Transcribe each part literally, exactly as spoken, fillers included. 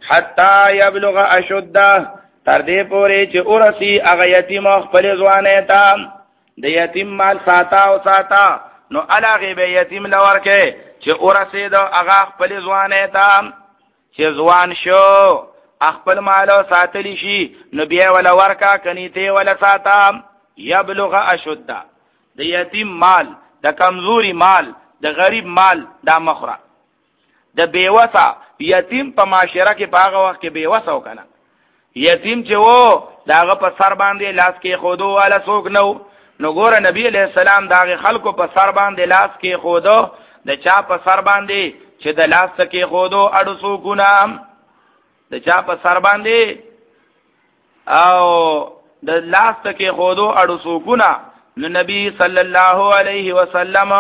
حتا یبلغ اشده تر دې پورې چې ورسی هغه یتیم خپل ځوانه ته د یتیم مال ساتا او ساتا نو علاغه به یتیم لورکه چې ورسی د هغه خپل ځوانه ته چې ځوان شو خپل مال ساتلی شي نو بیا ولا ورکا کنيته ولا ساتا یبلغ اشده د یتیم مال د کمزوري مال د غریب مال دا مخره د بیوسا یتیم په معاشره کې په هغه وخت کې بیوسا وکنه یتیم چې وو داغه په سر باندې لاس کې خودو والا څوک نو نو ګوره نبی علیہ السلام داغه خلکو په سر باندې لاس کې خودو د چا په سر باندې چې د لاس کې خودو اډو څوکونه د چا په سر باندې او د لاس کې خودو اډو څوکونه نو نبی صلی الله علیه وسلم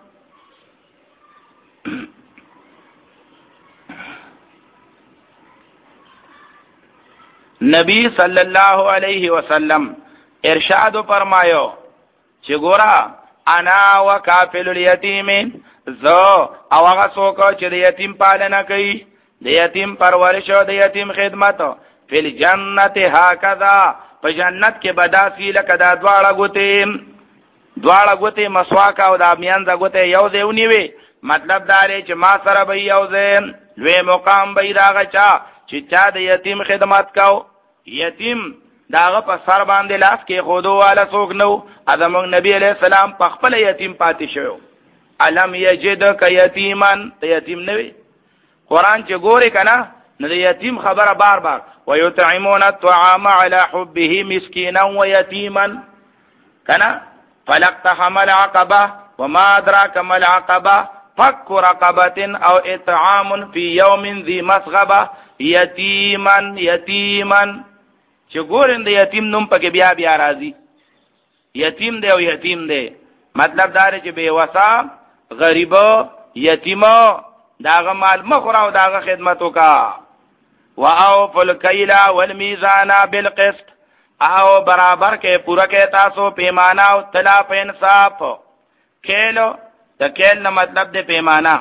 نبی صلی الله علیه وسلم ارشاد فرمایو چې ګورا انا وکافل الیتیم زو او هغه څوک چې د یتیم پالنه کوي د یتیم پرورش او د یتیم خدمت فل جنت هکذا په جنت کې بداسي لکه دا دواړه ګوتې دواړه ګوتې مسواک او د امیان د ګوتې یو ځای ونیوي مطلب دا دی چې ما سره به یو ځای لوی مقام به راغی چې چا د یتیم خدمت کو یتیم داغه په سر باندې لاس کې خودو والا څوک نو ادم نبی علیہ السلام په خپل یتیم پاتې شو علم یجدک یتیمن ته یتیم نوی قران چې ګوري کنه نو د یتیم خبره بار بار ويطعمون الطعام على حبه مسكينا ويتيما کنه فلقتحم العقبه وما ادراك ما العقبه فك رقبه او اطعام في يوم ذي مسغبه یتیما یتیما چې ګورین د یتیم نوم پکې بیا بیا راځي یتیم دی او یتیم دی مطلب دا دی چې بے وسا غریب یتیم داغه مال مخره او داغه خدمت وکا واوفوا الكيل والميزان بالقسط او برابر کې پورا کې تاسو پیمانه او تلا په انصاف کېلو د کېل نه مطلب د پیمانه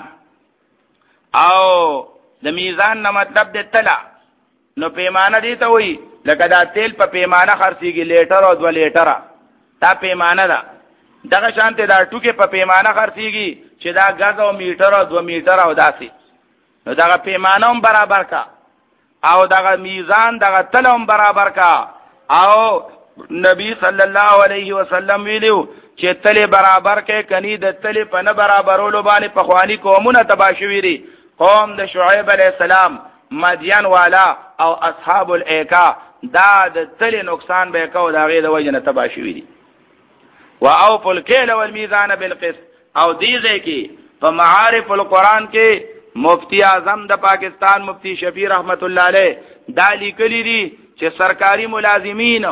او د میزان نه مطلب د تلا نو پیمانه دی ته وای لکه دا تیل په پیمانه خرڅيږي لیټر او دو لیټره دا پیمانه ده دغه شانته دا ټوکې په پیمانه خرڅيږي چې دا غاز او میټر او دو میټر او داسي نو دا پیمانه هم برابر کا او دا میزان دا تل هم برابر کا او نبی صلی الله علیه وسلم ویلو چې تل برابر کې کني د تل په نه برابرولو باندې په خواني قومونه تباشويري قوم د شعیب علیہ السلام مدین والا او اصحاب الایکا دا د تل نقصان به کو دا غي د وجنه تباشوي دي واوفوا الكيل والميزان بالقسط او دې ځکه په معارف القرآن کې مفتی اعظم د پاکستان مفتی شفیع رحمت الله علیه دا لیکلي دي چې سرکاري ملازمین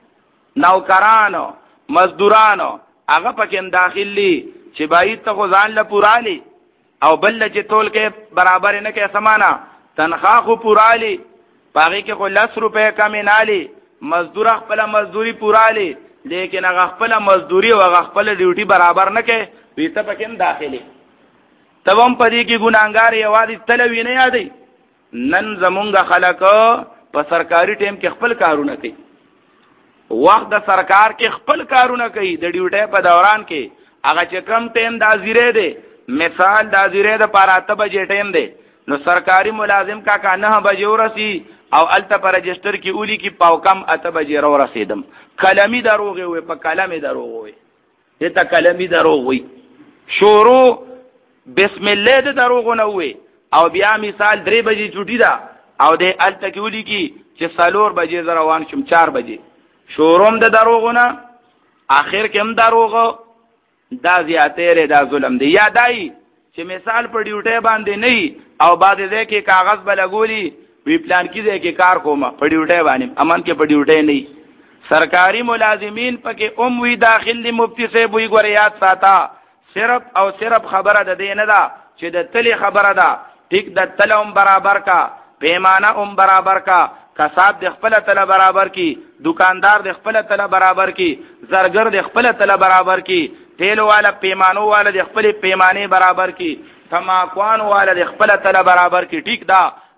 نوکران مزدوران هغه پکې داخلي چې باید ته ځان له پورالي او بل چې تول کې برابر نه کې سمانا تنخواه خو پورالي باقي کې خو لس روپے کم نه لي مزدور خپل مزدوري پورالي لیکن هغه خپل مزدوري او هغه خپل ډیوټي برابر نه کې وي ته پکې داخلي تبم پدې کې ګناګار یوازې تلوي نه یادې نن زمونږ خلک په سرکاري ټیم کې خپل کارونه کوي وخت د سرکار کې خپل کارونه کوي د ډیوټي په دوران کې هغه چې کم ټیم د ازیره دی مثال د ازیره د پاراته بجې ټیم دی نو سرکاري ملازم کا کا نه بجې ورسي او الته پر رجستر کې اولی کې پاو کم اته بجې را رسیدم کلمي دروغ وي په کلمي دروغ وي ته کلمي دروغ وي شروع بسم الله د دروغ نه وي او بیا مثال درې بجې چټي دا او د الته کې اولی کې چې سالور بجې روان شم چار بجې شروع د دروغونه اخر کې هم دروغ دا زیاته ر دا ظلم دی یادای چې مثال په ډیوټي باندې نه او بعد دې کې کاغذ بلګولي وی پلان کې دې کې کار کومه په ډیوټي باندې امن کې په ډیوټي نه سرکاري ملازمین پکې اوم وی داخل دی مفتی صاحب وی ګور یاد ساته صرف او صرف خبره ده دې نه ده چې د تلی خبره ده ټیک د تلوم برابر کا پیمانه هم برابر کا کساب د خپل تل برابر کی دکاندار د خپل تل برابر کی زرګر د خپل تل برابر کی تیلو والا پیمانو والا د خپل پیمانه برابر کی تماکوان والا د خپل تل برابر کی ټیک دا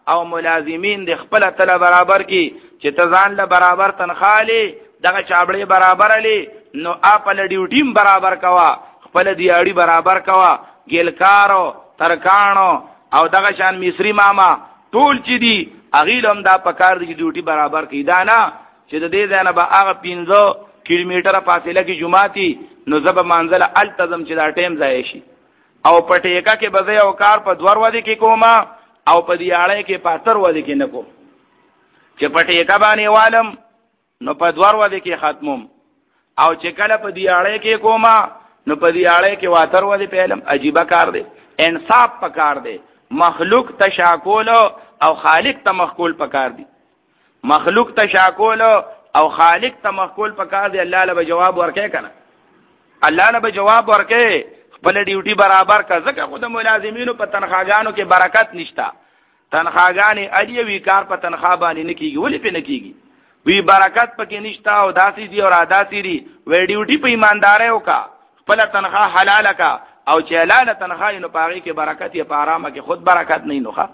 او ملازمین د خپل تل برابر کی چې تزان له برابر تنخاله دغه چابړې برابر لې نو خپل ډیوټیم برابر کوا خپل دیاړي برابر کوا ګیلکارو ترکانو او دغه شان مصری ماما ټول چې دی اغیلم دا پکار دی ډیوټي برابر کی دا نه چې د دې ځای نه به هغه پنځه کیلومتره فاصله کې جمعاتي نو زب منزل التزم چې دا ټیم ځای شي او پټیکا کې بځای او کار په دوار ودی کې کوما او په دیاړې کې پاتر ودی کې نکو چې پټیکا باندې والم نو په دوار ودی کې ختموم او چې کله په دیاړې کې کوما نو په دیاړې کې واتر ودی پهلم عجیب کار دی انصاف پکار دی مخلوق تشاکول او خالق تمخکول پکار دی مخلوق تشاکول او خالق تمخکول پکار دی الله له جواب ورکې کنه الله له جواب ورکې خپل ډیوټي برابر کا ځکه خود ملازمینو په تنخواګانو کې برکت نشتا تنخواګانی اړیه وی کار په تنخوا باندې نه کیږي ولې په نه کیږي وی برکت پکې نشتا او داسې دي او عادتي دي وی ډیوټي په ایماندارۍ وکا خپل تنخوا حلال کا او چې حلال تنخوا نو پاغي کې برکت یا په آرامه کې خود برکت نه نوخه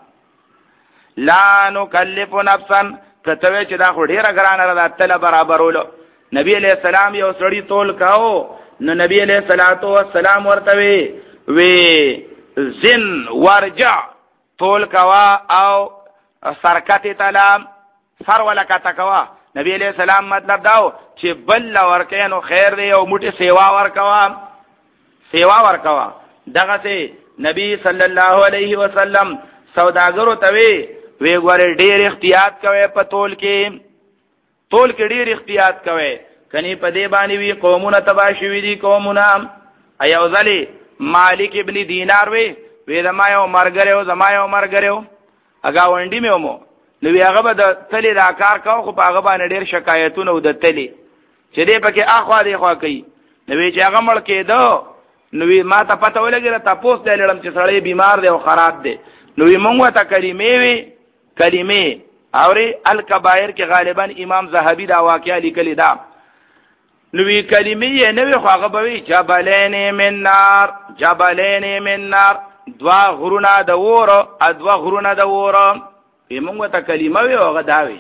لا نکلف نفسا کته چې دا خو ډیره ګرانه ده تل برابرولو نبی علیہ السلام یو سړی تول کاو نو نبی علیہ الصلوۃ والسلام ورته وی وی زن ورجع تول کوا او سرکت تلام سر ولا کتا کوا نبی علیہ السلام مطلب داو چې بل ورکینو خیر دی او موټي سیوا ورکوا سیوا ورکوا دغه سي نبی صلی الله علیه وسلم سوداګرو ته وی وی ګوره ډیر احتیاط کوي په تول کې تول کې ډیر احتیاط کوي کني په دې باندې وی قومونه تباشوي دي قومونه ایو ځلی مالک ابن دینار وی وی زما یو مرګره زما یو مرګره اګا ونډی مې ومو نو وی هغه به د تلی دا کار کاو خو په هغه باندې ډیر شکایتونه ود تلی چې دې پکې اخوا دی خوا کوي نو وی چې هغه مړ کېدو نو وی ما ته پته ولګی ته پوس دی لړم چې سړی بیمار دی او خراب دی نو وی مونږه ته کلمې وی کلمې اوري الکبائر کې غالبا امام زاهبی دا واقعا لیکلی دا نو وی کلمې نه وی خو هغه به وی جبلین من نار جبلین من نار دوا غرونا د وره ادوا غرونا د وره موږ ته کلمه وی او غداوی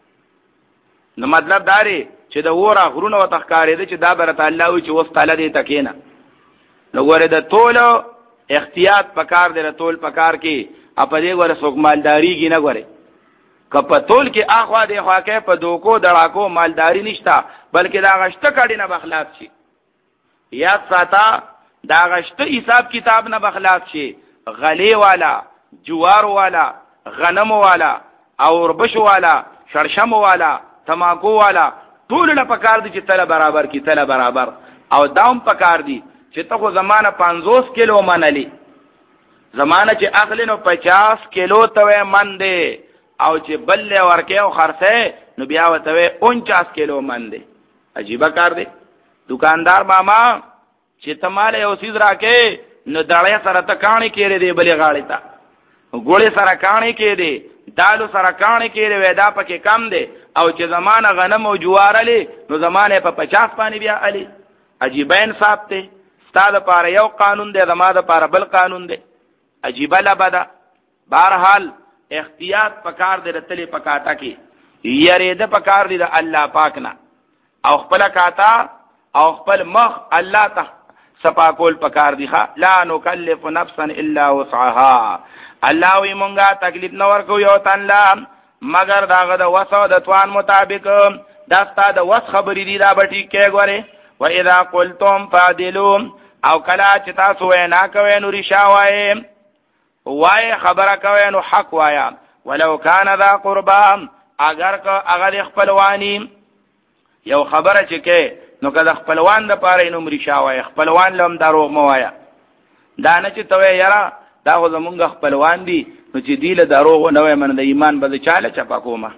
نو مطلب داري چې د وره غرونه وتخکارې دي چې دا برته الله وی چې وس تعالی دې تکینا نو ګوره د تول احتیاط پکار دی د تول پکار کې اپ دې ګوره څوک مالداری کې نه ګوره کپ تول کې اخوا دې خوا کې په دوکو دړاکو مالداری نشتا بلکې دا غشته کډی نه بخلاف شي یا ساته دا غشته حساب کتاب نه بخلاف شي غلی والا جوار والا غنم والا او ربش والا شرشم والا تماکو والا ټول له پکار دي چې تل برابر کی تل برابر او داوم پکار دي چې ته خو زمانہ پنځوس کیلو منلی زمانہ چې اخلي نو پچاس کیلو ته من دی او چې بل ورکه او خرڅه نو بیا وته انچاس کیلو من دی عجیب کار دی دکاندار ماما چې تماله یو سیز راکې نو دړې سره ته کانی کېره دی بلې غاړې ته ګوړې سره کانی کې دی دالو سره کانی کې دی ودا پکې کم دی او چې زمانہ غنم او جوار علی نو زمانه په پچاس باندې بیا علی عجیب انصاف ته ستاسو لپاره یو قانون دی زماده لپاره بل قانون دی عجیب لبدا بهرحال احتیاط پکار دی رتلې پکاتا کې یری د پکار دی د الله پاک نه او خپل کاتا او خپل مخ الله ته سپا کول پکار دی ښا لا نکلف نفسا الا وسعها الله وی مونږه تکلیف نه ورکو یو تن لا مگر داغه د وسو د توان مطابق دا ستاسو د وس خبرې دی دا بټی کې غوره و اذا قلتم فعدلوا او کلا چې تاسو وینا کوي نو رشا وای وای خبره کوي نو حق وایا ولو کان ذا قربا اگر که اگر خپلوانی یو خبره چې کې نو کله خپلوان د پاره نو رشا وای خپلوان لم دروغ مو وایا دا نه چې توې یرا دا خو زمونږ خپلوان دي نو چې دیله دروغ نه وای من د ایمان به چاله چپا کومه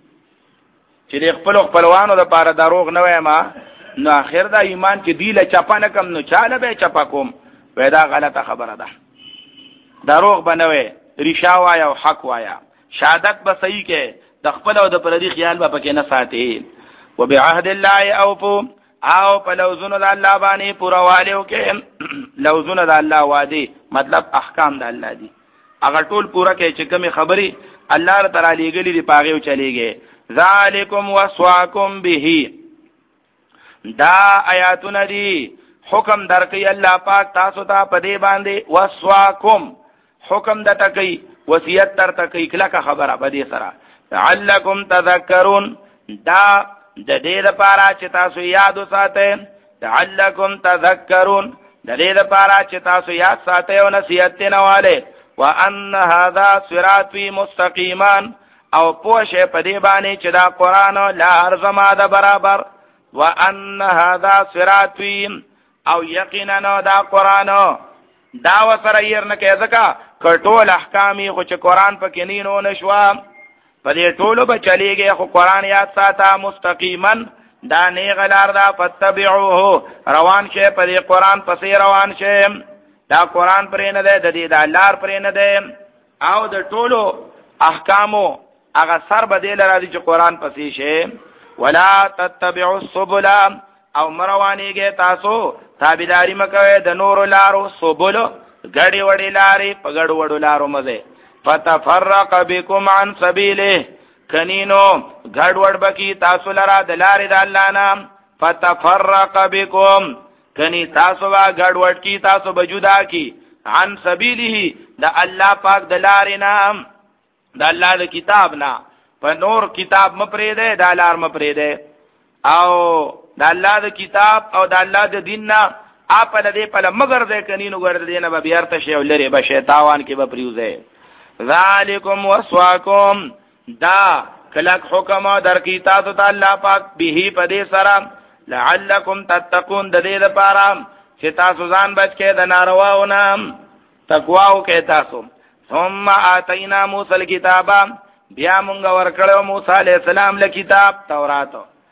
چې خپل خپلوانو د پاره دروغ نه وای ما نو اخر دا ایمان چې دیله چپا نه کم نو چاله به چپا کوم وای دا غلطه خبره ده دروغ بنوي رشا وایا او حق وایا شهادت به صحیح کې د خپل او د پردي خیال به پکې نه ساتي وبعهد الله اوفو او په لوزونو د الله باندې پوروالیو کې لوزونو د الله وادي مطلب احکام د الله دي هغه ټول پورا کې چې کومه خبري الله تعالی لګلی دی پاغه او چلیږي. ذالکم وصواکم به، دا آیاتونه دي حکم درکې الله پاک تاسو ته په دې باندې. وصواکم حکم د تکي، وصیت تر تکي کله خبره په دې سره. لعلکم تذکرون، دا د دې لپاره چې تاسو یاد وساتئ. لعلکم تذکرون، د دې لپاره چې تاسو یاد ساتئ او نصیحت نه واله. وان هذا صراطی مستقیما، او پوښه په دې باندې چې دا قران لار زما د برابر. وان هذا صراطی، او یقینا دا قران دا وسره ير نه کې ځکه کټول احکامي خو چې قران پکې نه نو نشوا په دې ټولو به چلیږي. خو قران یاد ساته مستقیما، دا نه غلار دا فتبعوه، روان شه په دې قران پسې روان شه. دا قران پرې نه ده، د دې د لار پرې نه ده، او د ټولو احکامو هغه سر بدل راځي چې قران پسې شه. ولا تتبعوا السبل، او مروانیږي تاسو تابعداري مکوئ د نور لارو. سبل غړي وړي لارې، په غړ وړو لارو مزه. فتفرق بكم عن سبيله، کنینو غړ وړ بکی تاسو لرا د لارې د الله نام. فتفرق بكم، کنی تاسو وا غړ وړ کی تاسو بجودا کی. عن سبيله، د الله پاک د لارې نام، د الله د کتاب نه. په نور کتاب مپرې ده، د لار مپرې ده، او د الله د کتاب او د الله د دین نه اپ له دې په مگر ده کنینو ګرځ دینه به بیرته شی ولري به شیطان کې به پریوزه. ذالکم وصواکم، دا کلک حکم در کی تاسو ته الله پاک به په دې سره. لعلکم تتقون، د دې لپاره چې تاسو ځان بچ کې د نارواونه تقوا وکړئ تاسو. ثم آتینا موسی الکتاب، بیا مونږ ورکړو موسی علی السلام له کتاب تورات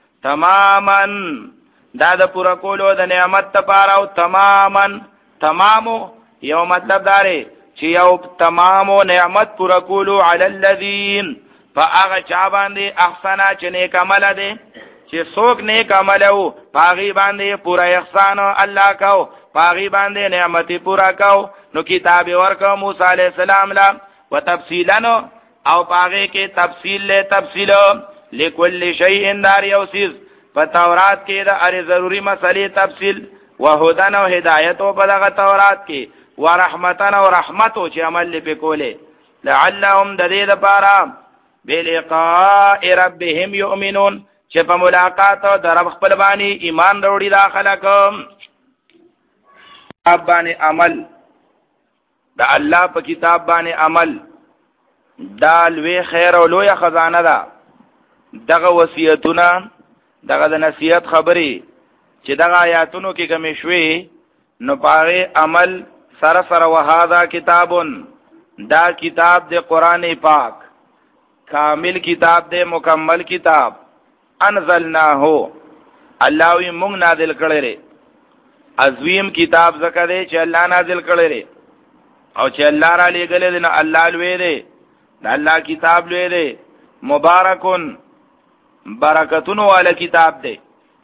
تماما، دا د پورا کولو د نعمت لپاره. او تماما تمامو یو مطلب داره چې یو تمامو نعمت پورا کولو علی الذین، فاغه چا باندې احسنا چې نیک عمل ده، چې څوک نیک عمل وو پاغي باندې پورا احسان الله کو، پاغي باندې نعمت پورا کو. نو کتاب ورکو موسی علیہ السلام لا وتفصیلا، او پاغي کې تفصیل له تفصیل لكل شیء دار یوسیز. په تورات کې د هر ضروری مسلې تفصیل، وهدن او هدایت او په دغه تورات کې، ورحمتن او رحمت او چې عمل لپاره کوله. لعلهم د دې لپاره بلقاء ربهم یؤمنون، چې په ملاقات او د رب خپل باندې ایمان وروړي داخله کوم. کتاب باندې عمل، د الله په کتاب باندې عمل، دا لوی خیر او لوی خزانه ده. دغه وصیتونه، دغه د نصیحت خبرې چې دغه آیاتونو کې کمی شوي، نو پاره عمل سره سره. وهذا کتابون، دا کتاب د قران پاک کامل کتاب د مکمل کتاب. انزلناه، الله وی مونږ نازل کړی. عظیم کتاب زکه دی چې الله نازل کړی، او چې الله را لېږلی دی، نو الله لوی دی، د الله کتاب لوی دی. مبارکون، برکتونو والا کتاب دی،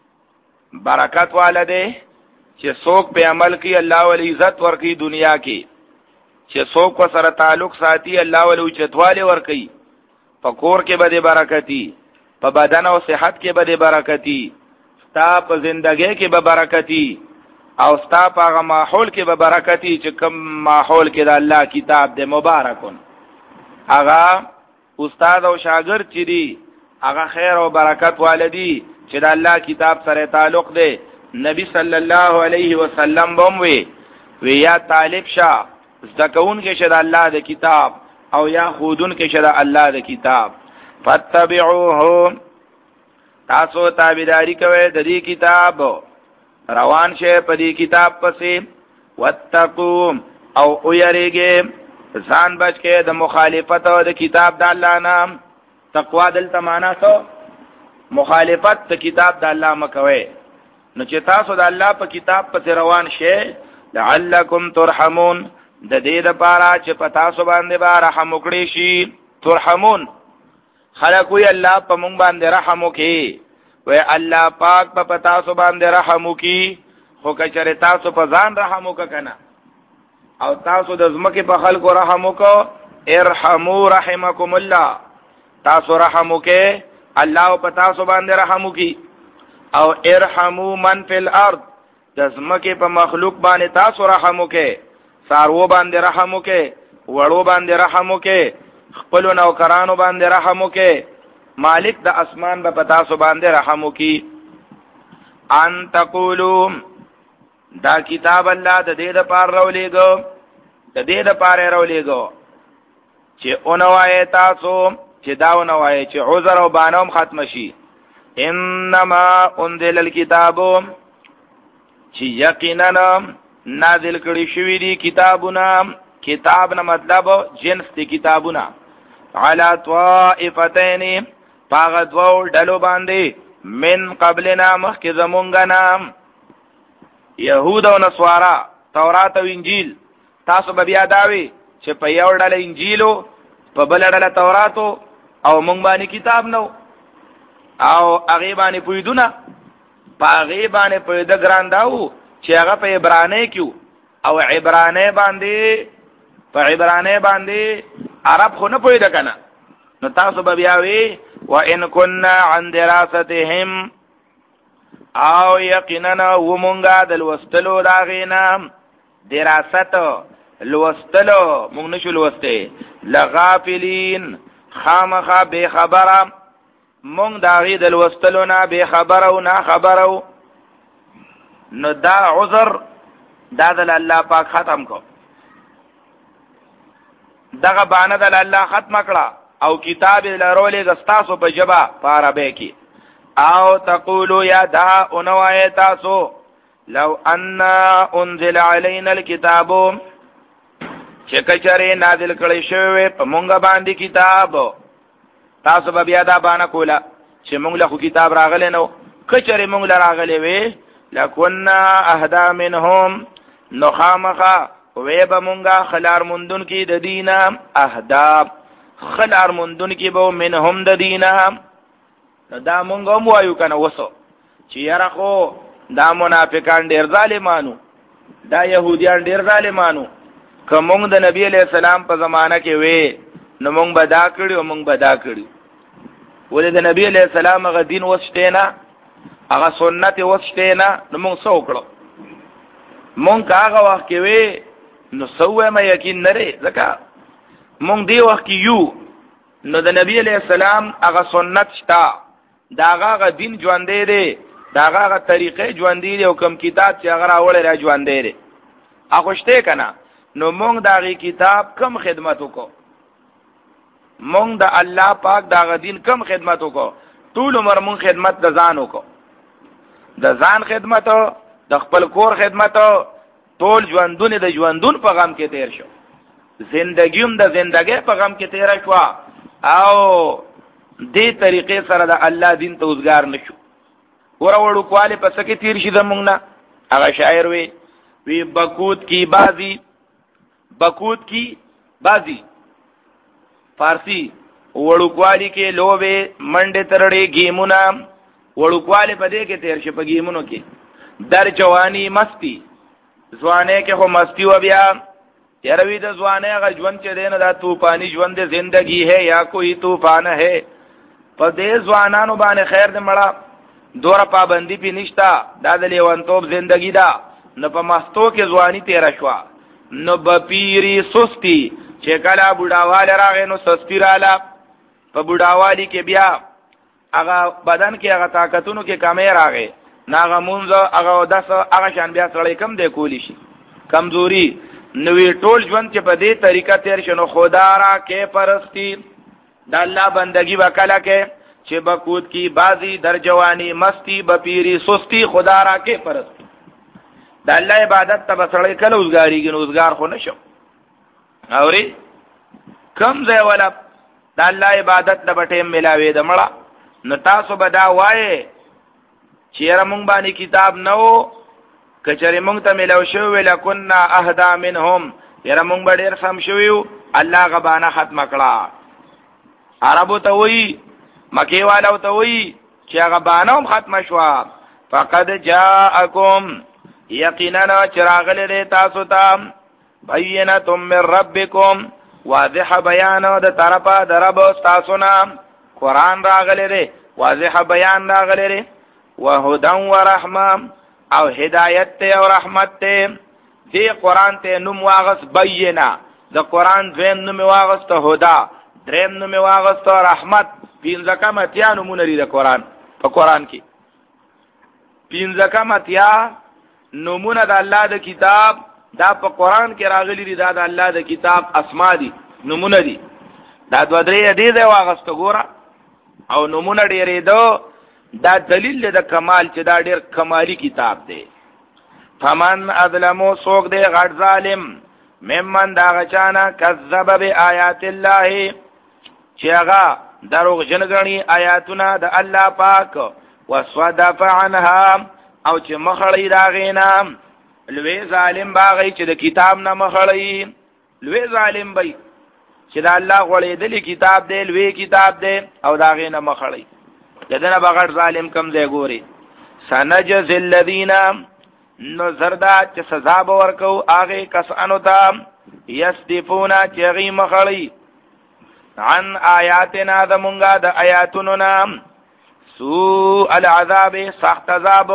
برکت والا دی چې څوک په عمل کوي الله ول عزت ورکي دنیا کې، چې څوک سره تعلق ساتي الله ول اوچتواله ورکي. په کور کې به برکتی، په بدن او صحت کې به برکتی، ستا په زندګۍ کې به برکتی، او ستا په هغه ماحول کې به برکتی چې کوم ماحول کې د الله کتاب دی. مبارکون، هغه استاد او شاګرد چې دی هغه خیر او برکت والدی چې د الله کتاب سره تعلق دی. نبی صلی الله علیه وسلم بوموي وی یا طالب شاه زکون کې شد الله د کتاب، او یا خودون کې شد الله د کتاب. فتبعوه، تاسو تابعداري کوئ د دې کتاب، روان شه په دې کتاب پسې. واتقوا، او اوریږي ځان بچ کې د مخالفت او د کتاب د الله نام. تقوا دلته معنا څه؟ مخالفت د کتاب د الله مکوئ. نو چې تاسو د الله په کتاب پسې روان شئ، لعلکم ترحمون، د دې لپاره چې په تاسو باندې به رحم وکړي شي. ترحمون، خلق وی الله په مونږ باندې رحم وکړي، وی الله پاک په تاسو باندې رحم وکړي. خو کچره تاسو په ځان رحم وکړه کنه، او تاسو د زمکه په خلکو رحم وکړو، ارحموا رحمکم الله، تاسو رحم وکئ الله په تاسو باندې رحم وکي. او ارحموا من فی الارض، د ځمکې په مخلوق باندې تاسو رحم وکئ، سارو باندې رحم وکئ، وړو باندې رحم وکئ، خپل نوکرانو باندې رحم وکئ، مالک د اسمان په تاسو باندې رحم وکي. ان تقولوا، دا کتاب الله د دې د پاره راولېګو، د دې د پاره راولېګو چې اونوای تاسو چې دا اونوای چې عذر او بانوم ختم شي. انما انزل الكتاب، چې یقینا نازل کړي شوی دي کتابونه، کتاب نه مطلب جنس دي کتابونه، علی طائفتین، پاغ دو ډلو باندې، من قبلنا مخک زمونږ نام، یهود او نصارا، تورات او انجیل. تاسو به بیا داوی چې په یو ډله انجیلو، په بل ډله توراتو، او مونږ باندې کتاب نو، او هغه باندې پویدونه، په هغه باندې پویده ګران داو چې هغه په عبرانی کې او عبرانی باندې، په عبرانی باندې عرب خو نه پویده کنه. نو تاسو به بیا وی وان كنا عن دراستهم، او یقینا ومونږه د لوستلو دا غینا، دراست لوستلو مونږ نشو لوسته، لغافلین خامخا بے خبره، مونږ دا غي د لوستلو نه بے خبره او نه خبره. نو دا عذر دا د الله پاک ختم کو، دغه باندې د الله ختم کړه، او کتاب لرولې غستاسو په جبا په عربی کې. او تقولوا یا دا اونوای تاسو، لو ان انزل علينا الكتاب، چې کچره نازل کړي شوی په مونږ باندې کتاب. تاسو به بیا دا باندې کوله چې مونږ له کتاب راغلی نو، کچره مونږ له راغلی وي، لکنا اهدا منهم، نو خامخا وی به مونږه خلار مندون کې د دینه، اهدا خلار مندون کې به منهم د دینه. دا مونږ هم وایو کنه وسو چې یاره خو دا منافقان ډیر ظالمانو، دا يهوديان ډیر ظالمانو، که مونږ د نبی علیہ السلام په زمانہ کې وې نو مونږ بدا کړی او مونږ بدا کړی. ولې د نبی علیہ السلام هغه دین وسته نه، هغه سنت وسته نه، نو مونږ څه وکړو؟ مونږ هغه وخت کې وې نو سوې ما یقین نه لري، ځکه مونږ دی وخت کې یو، نو د نبی علیہ السلام هغه سنت شتا، دا هغه دین ژوندې دی، دا هغه طریقې ژوندې دی، او کوم کتاب چې هغه راوړی را ژوندې دی هغه شته کنه. نو مونږ داغه کتاب کم خدمت وکړو، مونږ د الله پاک داغه دین کم خدمت وکړو، ټول عمر مونږ خدمت د ځان وکړو، د ځان خدمت، د خپل کور خدمت، ټول ژوندونه د ژوندون په غم کې تیر شو، زندګیم د زندګۍ په غم کې تیر شو، او دې طریقې سره د الله دین ته وزګار نشو. ور وړو کواله پس کې تیر شي زمونږ نه. هغه شاعر وی وی بکوت کی بازی، بکوت کی بازی فارسی وړوکوالی کې لوبه منډه ترړې گیمونه، وړوکوالی په دې کې تیر شي په گیمونو کې. در جوانی مستی، ځوانه کې خو مستی و بیا یروي د ځوانه هغه ژوند چې دین دا طوفانی ژوند زندگی ہے یا کوئی طوفان ہے. په دې ځوانانو باندې خیر دې مړه، دوره پابندی پی نشتا، دا د لیوانتوب زندگی دا، نو په مستو کې ځواني تیر شو، نو بپیری سستی چې کله بوډاواله راغی نو سستی رااله. په بوډاوالی کې بیا هغه بدن کې هغه طاقتونو کې کمی راغی، ناغه مونږ هغه داس هغه شان بیا سړی کم دی کولی شي، کمزوري نوې ټول ژوند چې په دې طریقه تیر شنو خدا را کې پرستی د الله بندگی وکړه کې چې بکوت کی بازی در جوانی مستی بپیری سستی خدا را کې پرستی. د الله عبادت ته بسړی کله وزګاریږي، نو وزګار خو نشو. اوري کم ځای ولا د الله عبادت د بټې ملاوي د مړه، نو تاسو به دا وایي چې را مونږ باندې کتاب نو، کچره مونږ ته ملاو شو ویل کنا اهدا منهم، یره مونږ به ډیر سم شویو، الله غبانه ختم کړه. عربو ته وی، مکی والو ته وی چې غبانه هم ختم شوا. فقد جاءکم، یقینا چراغ لري تاسو ته، بینه من ربکم، واضح بیان د طرفه د رب تاسو نه قران راغلی دی واضح بیان راغلی دی وهدى ورحمه او هدایت ته او رحمت ته دی قران ته نوم واغس بینا د قران دویم نوم واغس ته هدا دریم نوم واغس ته رحمت پینځه کمتیا نومونه لري د قران په قران کې پینځه کمتیا نومونه د الله د کتاب دا په قران کې راغلي دي دا د الله د کتاب اسماء دي نومونه دي دا دوه درې دي د واغس ته ګوره او نومونه ډېرې دو دا دلیل د کمال چې دا ډېر کمالی کتاب دی فمن اظلمو سوک دے غټ ظالم ممن دا غچانا کذب بی آیات اللہ چیغا دروغ جنگنی آیاتنا دا اللہ پاک وصدف عنها او چې مخړی دا غینا لوی ظالم باغی چې د کتاب نه مخړی لوی ظالم بی چې دا الله غوړې دلی کتاب دی لوی کتاب دی او دا غینا مخړی دنه بغړ ظالم کم ځای ګوري سنجز الذین نو زردا چې سزا به ورکو هغه کسانو ته یصدفون چې غي مخړی عن آیاتنا د مونږه د آیاتونو نام سوء العذاب سخت عذاب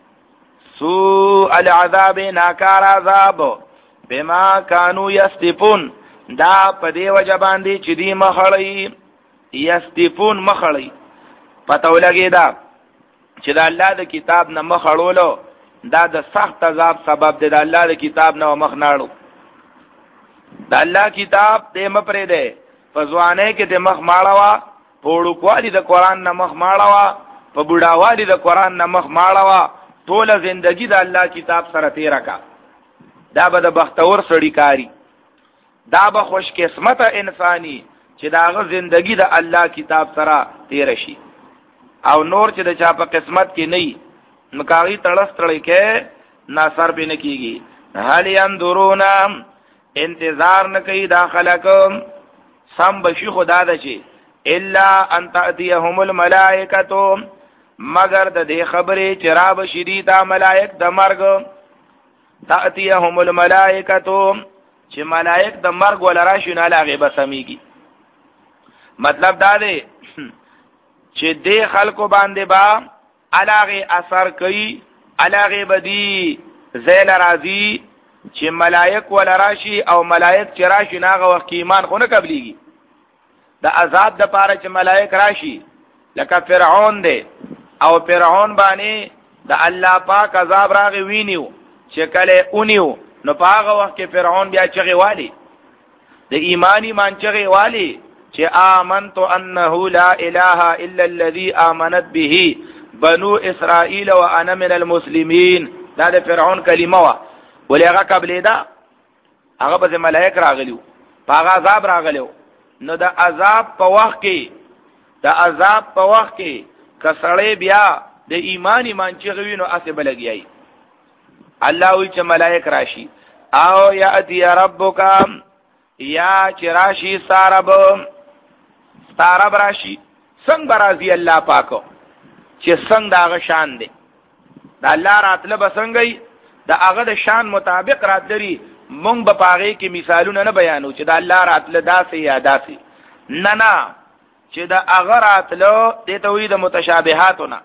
سوء العذاب ناکار عذاب بما كانوا یصدفون دا په دی وجه باندې چې دی مخړی یصدفون مخړی پته ولګی دا چې د الله د کتاب نه مخړولو دا د سخت عذاب سبب دی د الله د کتاب نه مخ ناړو د الله کتاب دې مپرې ده فزوانه کې دې مخ ماړوا پوړو کوالي د قران نه مخ ماړوا په بډاوالي د قران نه مخ ماړوا ټول ژوندۍ د الله کتاب سره تیر کا دا به د بختور سړی کاری دا به خوش قسمت انساني چې داغه ژوندۍ د الله کتاب سره تیر شي او نور چې د چا په قسمت کې نه مکاغي تړس تړي کې ناصر به نه کیږي هل ينظرون انتظار نه کوي داخلكم سم بشي خدا د شي الا ان تاتيهم الملائکه مگر د دې خبرې چې را بشری دا ملائک د مرګ تاتيهم الملائکه چې ملائک د مرګ ولرا شنه لاغه بسميږي مطلب دا دی چې دې خلکو باندې با علاغه اثر کوي علاغه بدی زیل راضی چې ملائک ول راشي او ملائک چې راشي ناغه وخت ایمان خو نه قبليږي د عذاب د پاره چې ملائک راشي لکه فرعون دی او فرعون باندې د الله پاک عذاب راغی وینیو چې کله اونیو نو پاغه وخت کې فرعون بیا چغي والی د ایمانی مان چغي والی چې آمنت انه لا اله الا الذي امنت به بنو اسرائیل وانا من المسلمین دا د فرعون کلمه وا ولې هغه قبل دا هغه به ملائک راغلیو هغه عذاب راغلیو نو د عذاب په وخت کې د عذاب په وخت کې کسړې بیا د ایمان ایمان چې غوینو اسه بلګیای الله وی چې ملائک راشي او یاتی ربک یا چې راشي سارب سارب راشي څنګه راضی الله پاکو چې څنګه داغه شان دی دا الله راتله بسنګي دا هغه د شان مطابق راتلري مونږ په پاغه کې مثالونه نه بیانو چې دا الله راتله داسې یا داسې نه نه چې دا هغه راتله د توحید متشابهاتونه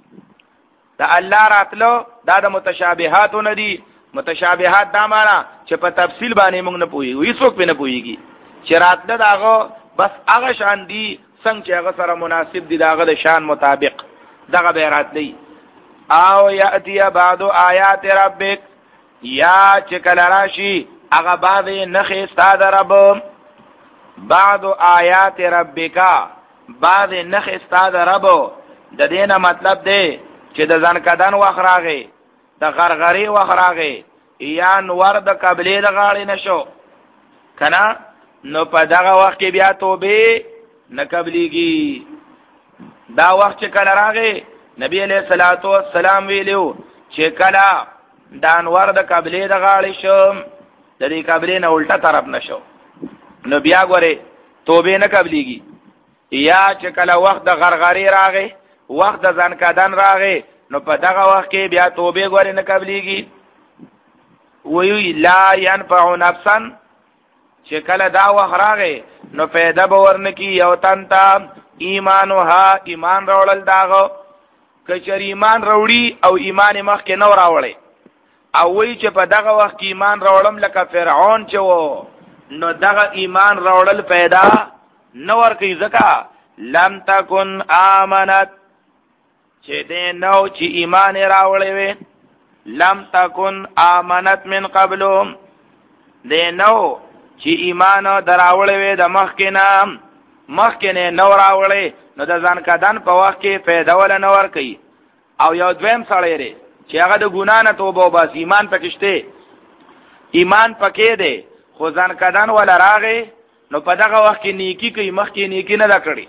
دا الله راتله دا د متشابهاتونه دي متشابهات دا معنا چې په تفصیل باندې مونږ نه پوي وي څوک په نه پويږي چې راتله داغه بس هغه شان دي څنګه چې هغه سره مناسب دي داغه د شان مطابق دغه بیرات دی او یاتی بعد آیات ربک یا چې کله راشي هغه بعد نخې استاد رب بعد آیات ربک بعد نخې استاد رب د دینه مطلب دی چې د ځان کدان واخراغه د غرغری واخراغه یا نور د قبلې د غاړې نشو کنه نو په دغه وخت کې بیا توبه نه قبليږي دا وخت چې کله راغی نبی علیہ الصلوۃ والسلام ویلو چې کله د انور د قبلې د غاړې شو د دې قبلې نه الټا طرف نشو نو بیا غره توبه نه قبليږي یا چې کله وخت د غرغری راغی وخت د ځان کدان راغی نو په دغه وخت کې بیا توبه غره نه قبليږي وی لا ينفع نفسا چې کله دا وخراغه نو پیدا باور نکی یو تنتا ایمانها ایمان راولل داغو کچر ایمان راوړي او ایمان مخ کې نو راوړي او وی چې په دغه وخت کې ایمان راوړم لکه فرعون چې وو نو دغه ایمان راوړل پیدا نو ورکی زکا لم تکن آمنت چې دې نو چې ایمان راوړې وي لم تکن آمنت من قبلو دې نو چې ایمان دراوړې وي د مخ کې نام مخ کې نه نو راوړې نو د ځان کدان په وخت کې پیدا ول نه ورکی او یو دویم سړی لري چې هغه د ګنا نه توبه او بس ایمان پکشته ایمان پکې دی خو ځان کدان ول راغې نو په دغه وخت کې نیکی کوي مخ کې نیکی نه کړی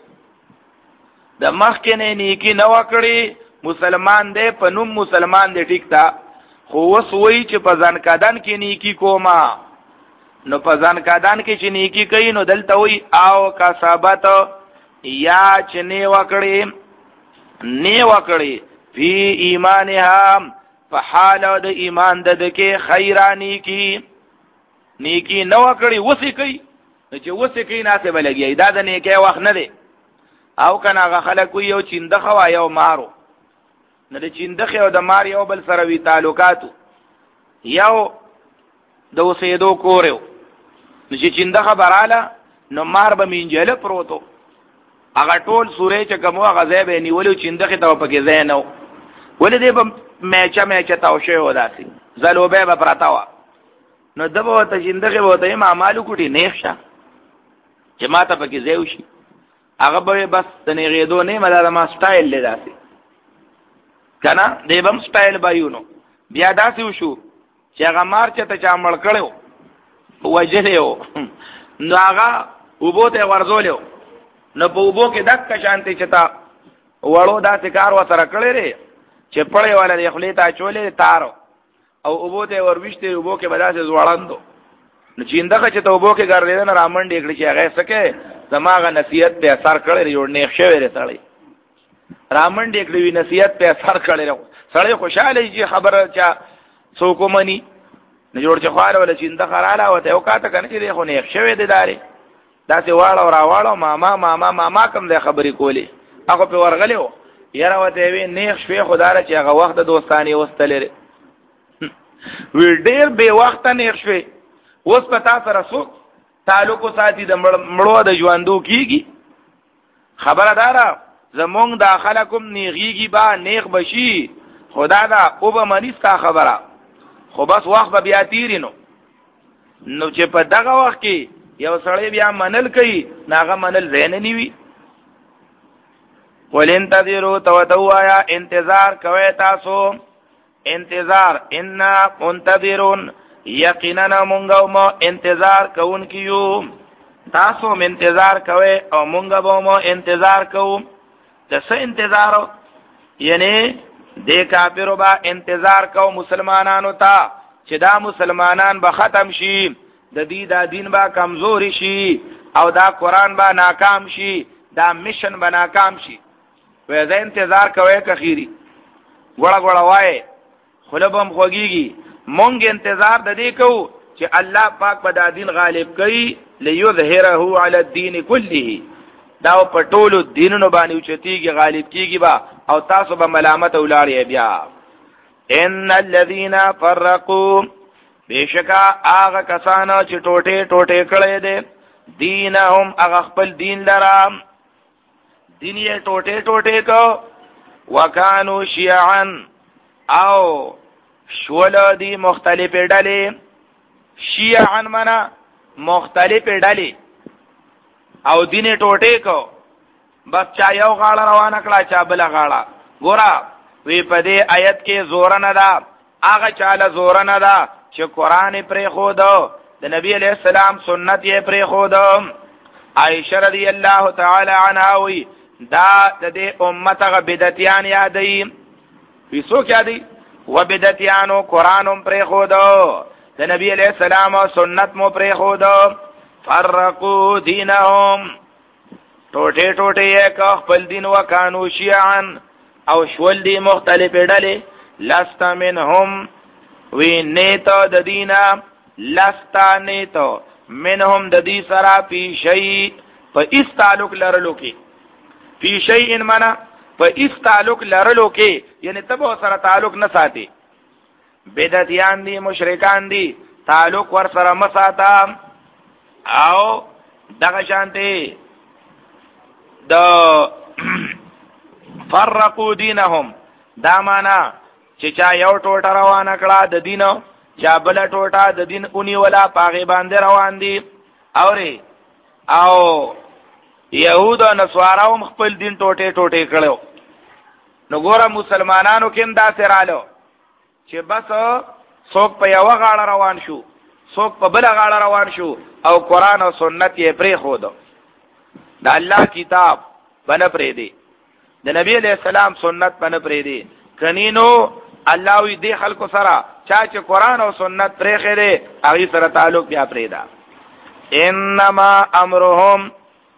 د مخ کې نه نیکی نه وکړي مسلمان دی په نوم مسلمان دی ټیک تا خو وس وی چې په ځان کدان کې نیکی کوما نو په ځان کدان کې چې نیکی کوي نو دلته وی او کسبت یا چې نه وکړي نه وکړي فی ایمانها په حال د ایمان د کې خیرانی کی نیکی نو وکړي وسی کوي چې وسی کوي ناسه بلګي دا د نیکی وخت نه دی او کنه هغه خلک یو چیندخه وا یو مارو نه د چیندخه او د مار یو بل سره وی تعلقاتو یو د وسیدو کورو چې چیندخه براله نو مار به مینجله پروتو هغه ټول سورې چې کومه غزه به نیولو چیندخه ته پکې زینو ولې دې به میچا میچا تاو شوی وداسي زلوبه به پرتاوا نو دبه ته چیندخه وته ما مالو کوټي نیښه چې ماته پکې زیو شي هغه به بس د نیغېدو نه مله ما سټایل لداسي کنه دیبم سټایل بایونو بیا داسې وشو چې هغه مار چې ته چا مړ کړو وجلو نو هغه وبو ته ورزولیو نو په وبو کې دک شانتي چتا وړو داسې کار وسره کړی لري چې پړې والا د خپلې تا چولې تارو او وبو ته ورويشته وبو کې بداسې زوړاندو نو چې اندغه چې ته وبو کې ګرځیدل رامنډې کړی چې هغه سکه زماغه نصیحت په اثر کړی جوړ نه ښه وره سړی رامنډې کړی نصیحت په اثر کړی سړی خوشاله چې خبره چا څوک مني نه جوړ چې خاله ولا چې اندغه رااله او ته وکاته کنه چې خو نه ښه وې داري دا چې واړه او راواړو ماما ماما ماما کوم د خبرې کولې هغه په ورغلو یاره وته وی نیخ شوي خدای چې هغه وخت د دوستانی وستلې وی ډېر به وخت نیخ شوي اوس پتا سره څوک تعلق ساتي د مړو د ژوندو کیږي خبردارا زمونږ داخلكم نیغيږي با نیغ بشي خدا دا او به منیستا خبره خو بس وخت به بیا تیرینو نو چې په دغه وخت کې یو سړی بیا منل کوي ناغه منل زین نیوي ولنتظروا توتوایا انتظار کوي تاسو انتظار ان منتظرون یقینا مونږه مو انتظار کوونکیو تاسو انتظار کوي او مونږه به مو انتظار کوو تاسو انتظار یعنی د کافرو با انتظار کو مسلمانانو ته چې دا مسلمانان به ختم شي د دې دا دین با کمزوري شي او دا قران با ناکام شي دا میشن با ناکام شي وې دا انتظار کوي کخيري ګړه ګړه وای خلبم خوږيږي مونږ انتظار د دې کو چې الله پاک په دا دین غالب کړي ليظهره على الدين كله دا په ټولو دینونو باندې اوچتيږي غالب کیږي با او تاسو به ملامت ولاړی بیا ان الذين فرقوا بشکا هغه کسانو چې ټوټه ټوټه کړي دي دینهم هغه خپل دین لرام دین یې ټوټه ټوټه کو وکانو شیعا او شول دي مختلف ډلې شیعا معنا مختلف ډلې او دین ټوټه کو بس چا یو غاړه روانه کړه چا بل غاړه ګورا وی په دې آیت کې زور نه ده هغه چاله زور نه ده چې قران پرې خو دو د نبی علیہ السلام سنت یې پرې خو دو عائشہ رضی الله تعالی عنها وی دا د دې امت غ بدعتيان یادې وسو کې یادې و بدعتيانو قرانم پرې خو دو د نبی علیہ السلام سنت مو پرې خو دو فرقوا دینهم ټوټه ټوټه یک خپل دین وکانو شیعان او شول دی مختلف ډلې لست منهم وی نیتو د دینا لستا نیتو منهم د دې سره فی شیء په اس تعلق لرلو کې فی شیء معنا په اس تعلق لرلو کې یعنی تبو سره تعلق نه ساتي بدعتيان دي مشرکان دي تعلق ور سره مساتا او دغه شانته د فرقوا دینهم دا معنا چې چا یو ټوټه روانه کړه د دین چا بل ټوټه د دین اونې ولا پاغه باندې روان دي اوري او يهود او نصاراو خپل دین ټوټه ټوټه کړو نو ګوره مسلمانانو کې دا سرالو چې بس څوک په یو غاړه روان شو څوک په بل غاړه روان شو او قران او سنت یې پرې خو دو د الله کتاب بن پرې دی د نبی علیہ السلام سنت بن پرې دی کنینو الله وی دی خلکو سره چا چې قران او سنت پرې خېره هغه سره تعلق بیا پرې دا انما امرهم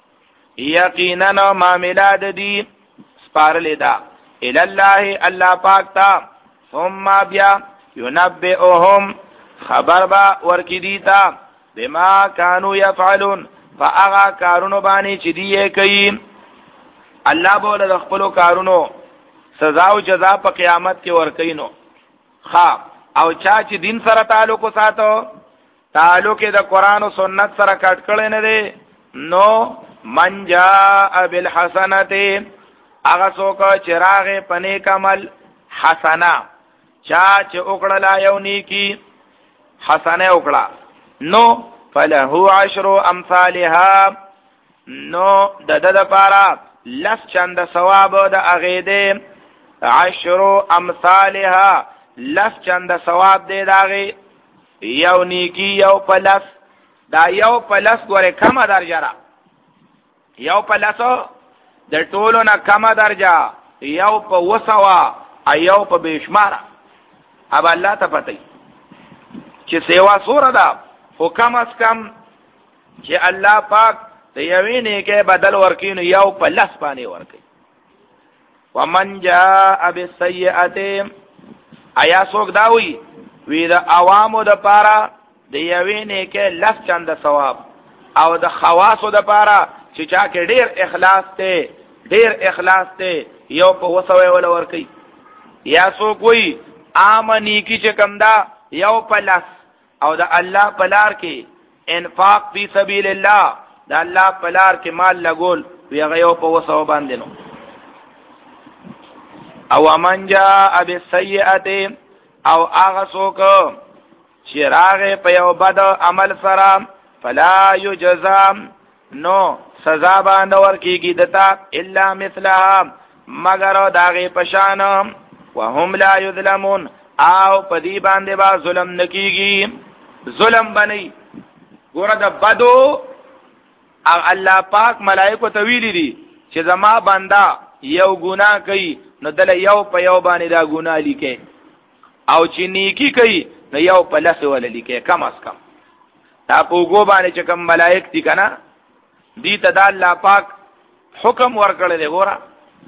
یقینا معاملات دی سپارل دا الی الله الله پاک تا ثم بیا ينبئهم خبر با ورکی دیتا بما كانوا يفعلون فاغا کارونو باندې چې دی کوي الله بوله د خپل کارونو سزا او جزا په قیامت کې ورکینو ها او چا چې دین سره تعلق ساتو تعلق د قران او سنت سره کټ کړي نه دي نو من جاء بالحسنه هغه څوک چې راغې پنه کمل حسنه چا چې وکړه یو نیکی حسنه وکړه نو فله عشر امثالها نو د د لپاره لس چند ثواب د اغیده عشر امثالها لس چند ثواب دی داغه یو نیکی یو پلس دا یو پلس ګوره کمه درجه را یو پلسو د ټولو نه کمه درجه یو په وسوا ایو په بشماره اب الله ته پته چې سیوا سوره ده او کم از کم چې الله پاک د یوې نه کې بدل ورکینو یو په لس باندې ورکي ومن جاء بالسيئه ایا څوک دا وی وی د عوامو د پاره د یوې نه کې لس چند ثواب او د خواصو د پاره چې چا کې ډیر اخلاص ته ډیر اخلاص ته یو په وسوي ول ورکي یا څوک وی امنی کی چې کم دا یو په لس او د الله په لار کې انفاق فی سبیل الله د الله په لار کې مال لګول وی غيو په وسو باندې نو او من جاء بالسیئه او هغه څوک چې راغې په یو بد عمل سره فلا یجزا نو سزا باندې ورکیږي دتا الا مثلها مگر داغه پشان وهم لا یظلمون او پدی باندې با ظلم نکیږي ظلم بنئ ګوره د بدو الله پاک ملائکه ته ویلي دي چې زما بندا یو ګناه کوي نو دل یو په یو باندې دا ګناه لیکي او چې نیکی کوي نو یو په لس ول لیکي کم از کم تا په وګو باندې چې کوم ملائک دي کنه دي ته د الله پاک حکم ورکړل دی ګوره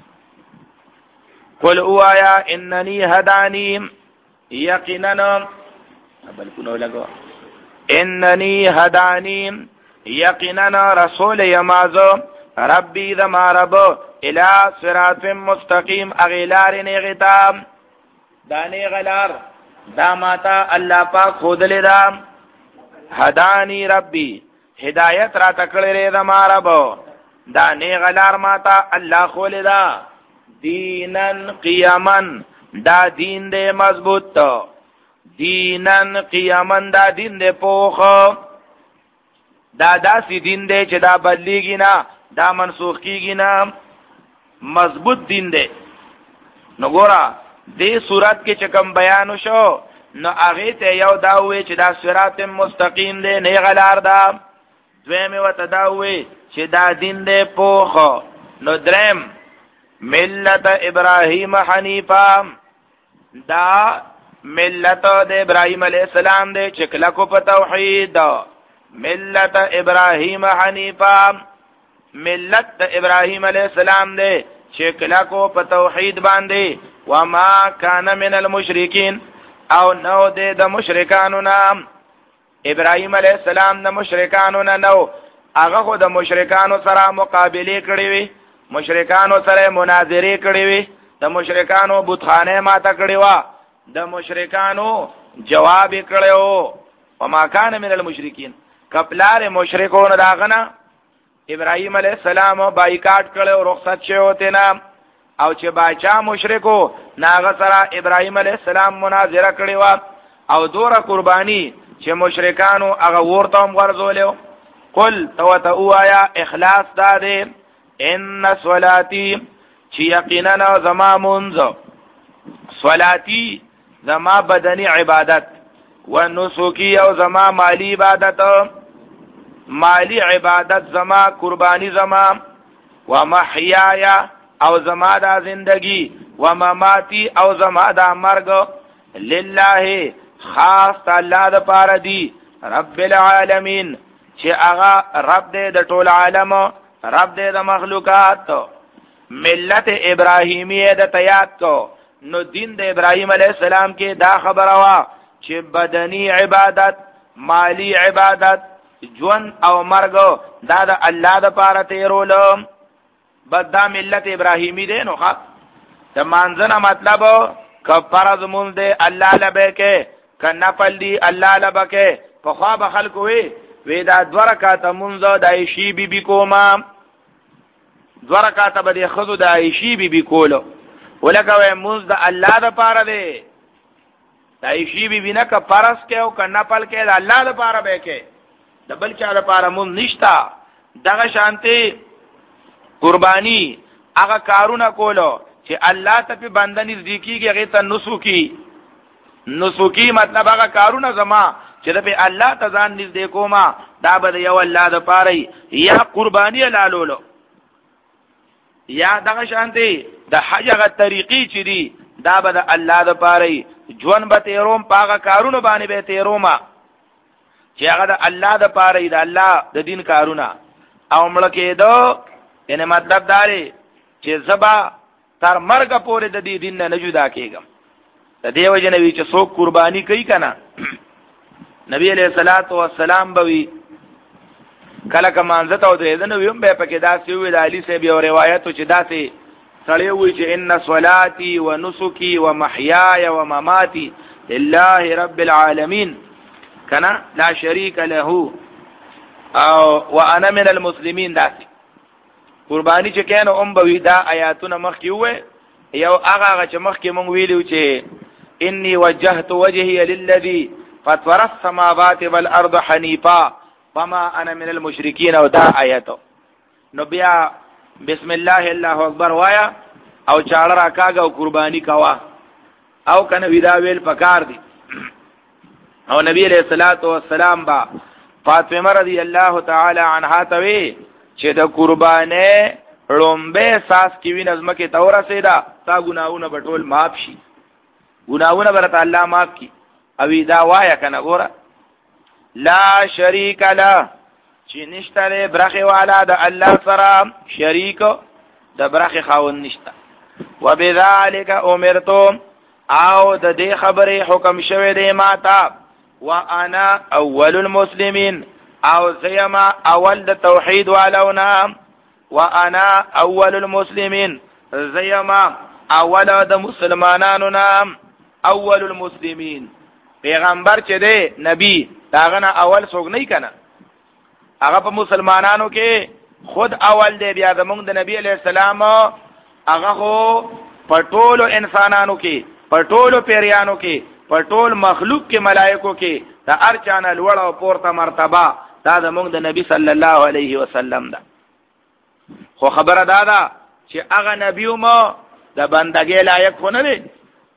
قل اوایا اننی هدانی یقینا بل کو لگو اننی هدانی یقینا رسول یماز ربی ذما رب الى صراط مستقیم اغلار نغتا دانی غلار دا ماتا الله پاک خود لیدا هدانی ربی هدایت را تکړه ذما رب دانی غلار ماتا الله خولدا دینن قیامن دا دین دے مضبوط دینن قیامن دا دین دے پوخ دا داسی دین دے چې دا بدلیږي نه دا منسوخ کیږي نه مضبوط دین دے نو ګورا دې صورت کې چې کوم بیان شو نو هغه ته یو دا وې چې دا صراط مستقیم دے نه غلار دا دویمه وته دا وې چې دا دین دے پوخ نو درم ملت ابراهیم حنیفا دا ملت د ابراهیم علیہ السلام دے چکلا کو په توحید ملت ابراهیم حنیفا ملت د ابراهیم علیہ السلام دے چکلا کو په توحید باندې وما کان من المشرکین او نو دے د مشرکانو نام ابراهیم علیه السلام د مشرکانو نه نو، هغه خو د مشرکانو سره مقابله کړې وي، مشرکانو سره مناظره کړې وي، د مشرکانو بتخانه ماته کړې وا، د مشرکانو جواب کړو. وما كان من المشرکین، کپلار مشرکون داغنا ابراهیم علیه السلام بایکاټ کړو، رخصت شوی تینا، او چې باچا مشرکو ناغه سره ابراهیم علیه السلام مناظره کړې وا، او دوره قربانی چې مشرکانو هغه ورته هم ورزولیو. قل تو تو آیا اخلاص داده ان صلاتی چی یقینا زما منز، صلاتی زما بدنی عبادت، و نسوکی او زما مالی عبادت، مالی عبادت زما قربانی زما، و محیایا او زما دا زندگی، و مماتی او زما دا مرگ، لله خاص الله د پاره دی، رب العالمین چې هغه رب دې د ټول عالم، رب دې د مخلوقات. ملت ابراهیمیه د تیات کو، نو دین د ابراهیم علیه السلام کې دا خبره وا چې بدنی عبادت، مالی عبادت، ژوند او مرګ دا د الله د پاره تیرول. بد دا ملت ابراهیمی دی. نو ښه د مانځنه مطلب که فرض مونږ دی الله لبه کې، که نفل دی الله لبه کې. په خوا به خلکو وي وی دا دو رکعات مونږ د عائشې بی بی کوما، دو رکعات به د خزو د عائشې بی بی کولو، ولکه وای مونږ د الله د پاره دی، د عائشې بی بی نه که فرض کې او که نفل کې د الله د پاره به کې، د بل چا د پاره مونږ نشتا. دغه شانتي قربانی هغه کارونه کولو چې الله ته په بنده نزدیکیږي، هغه ته نسوکی. نسوکی مطلب هغه کارونه زما چې په الله ته ځان نږدې کوما، دا به یو الله د پاره یا قربانی لالولو، یا دغه شانتي د حج هغه طریقې چې دي دا به د الله د پاره. ژوند به تیروم پاغه کارونه باندې به تیروما چې هغه د الله د پاره، د الله د دین کارونه. او مړ کېدو یعنی مطلب دا دی چې زبا تر مرګ پورې د دې دین نه جدا کېږم. د دې وجه نبی چې څوک قربانی کوي کنه، نبی علیہ الصلوۃ والسلام بوي کله کمانځه ته درې دنه ویم به پکې داسې وی د علي صاحب یو روایت چې داسې سړی وی چې ان صلاتي ونسكي ومحياي ومماتي لله رب العالمين کنا لا شريك له او وانا من المسلمين. داسې قربانی چې کینو ام بوي دا آیاتونه مخکې وې، یو هغه هغه چې مخکې مونږ ویلو چې اني وجهت وجهي للذي فطر السماوات والارض حنيفا وما انا من المشركين، او دا آیاتو. نو بیا بسم الله الله اکبر وایا او چاړه راکاګه او قربانی کوا، او کنه ودا ویل پکار دي. او نبی علیہ الصلوۃ والسلام با فاطمه رضی الله تعالی عنها ته وی چې د قربانه لومبه ساس کی وی نظم کې تور سیدا تا ګناونه بټول معاف شي، ګناونه برته الله معاف کی. او دا وایا کنه ګوره لا شریک له چې نشته برخه والا د الله سره شریک، د برخه خاون نشته. وبذالک امرتم، او د دې خبره حکم شوه دی ماته، وانا اول المسلمین، او زیما اول د توحید والونا، وانا اول المسلمین، زیما اول د مسلمانانو نام، اول المسلمین. پیغمبر چې دی نبی داغه نه اول څوک نه کنه، هغه په مسلمانانو کې خود اول دی. بیا زمونږ د نبی علیہ السلام هغه خو په ټولو انسانانو کې، په ټولو پیریانو کې، په ټول مخلوق کې، ملائکو کې د ارچانه لوړ او پورته مرتبه دا زمونږ د نبی صلی الله علیه وسلم ده. خو خبره دا ده چې هغه نبیو ما د بندګۍ لایق خو نه دی،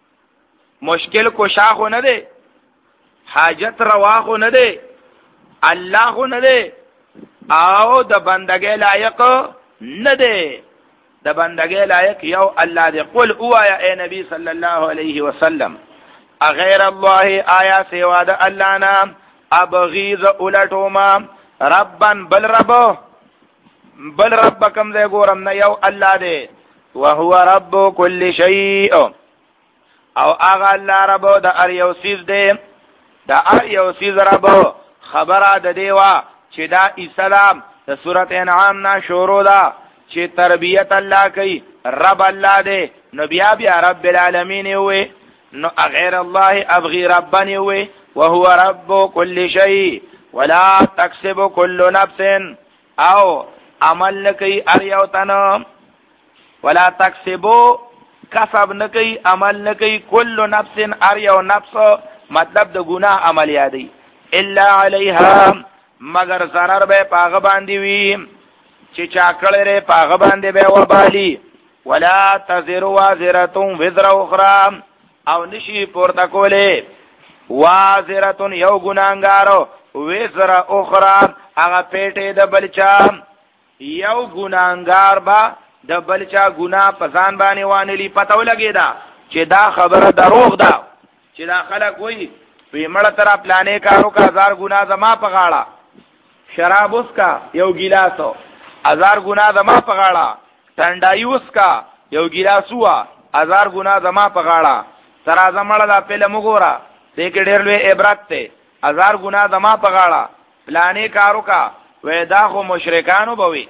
مشکل کشا خو نه دی، حاجت روا خو نه دی، الله خو نه دی، او د بندګۍ لایق نه دی. د بندګۍ لایق یو الله دی. قل اوایا اے نبی صلی الله علیه وسلم اغیر الله آیا سوا د الله نه ابغیز اولټوما ربن بل رب، بل رب کم دې ګورم نه یو الله دی. وهو رب كل شيء، او هغه الله رب د ار یو سیز دی، د ار یو سیز رب خبره د دیوا چې دا اسلام د سورۃ انعام نا شروع ده چې تربیت الله کوي رب الله دې نو بیا بیا رب العالمین وي نو غیر الله ابغي ربا وي وهو رب كل شيء ولا تكسب كل نفس او عمل نکي ار یو تن ولا تکسبو کسب نکي عمل نکي كل نفس ار یو نفس مطلب د ګناه عمل یادي الا عليها مگر zarar به پاغه باندې وي چې چا کړه پاغه باندې به وبالي ولا تزر وازره وزر اخرى او نشي پورته کوله وازره یو ګناګارو وزر اخرى هغه پیټه د بلچا یو ګناګار با د بلچا ګنا پسان باندې وانلی پته ولګی دا چې دا خبره دروغ ده چې دا خلک وایي وی مړه تر پلانې کارو کا هزار ګنا زما په غاړه شراب اوس کا یو ګیلاسو هزار ګنا زما په غاړه ټنډای اوس کا یو ګیلاسو هزار ګنا زما په غاړه تر اعظم مړه دا په لمغورا دې کې ډېر لوی عبرت ته هزار ګنا زما په غاړه پلانې کارو کا وې دا خو مشرکانو بوي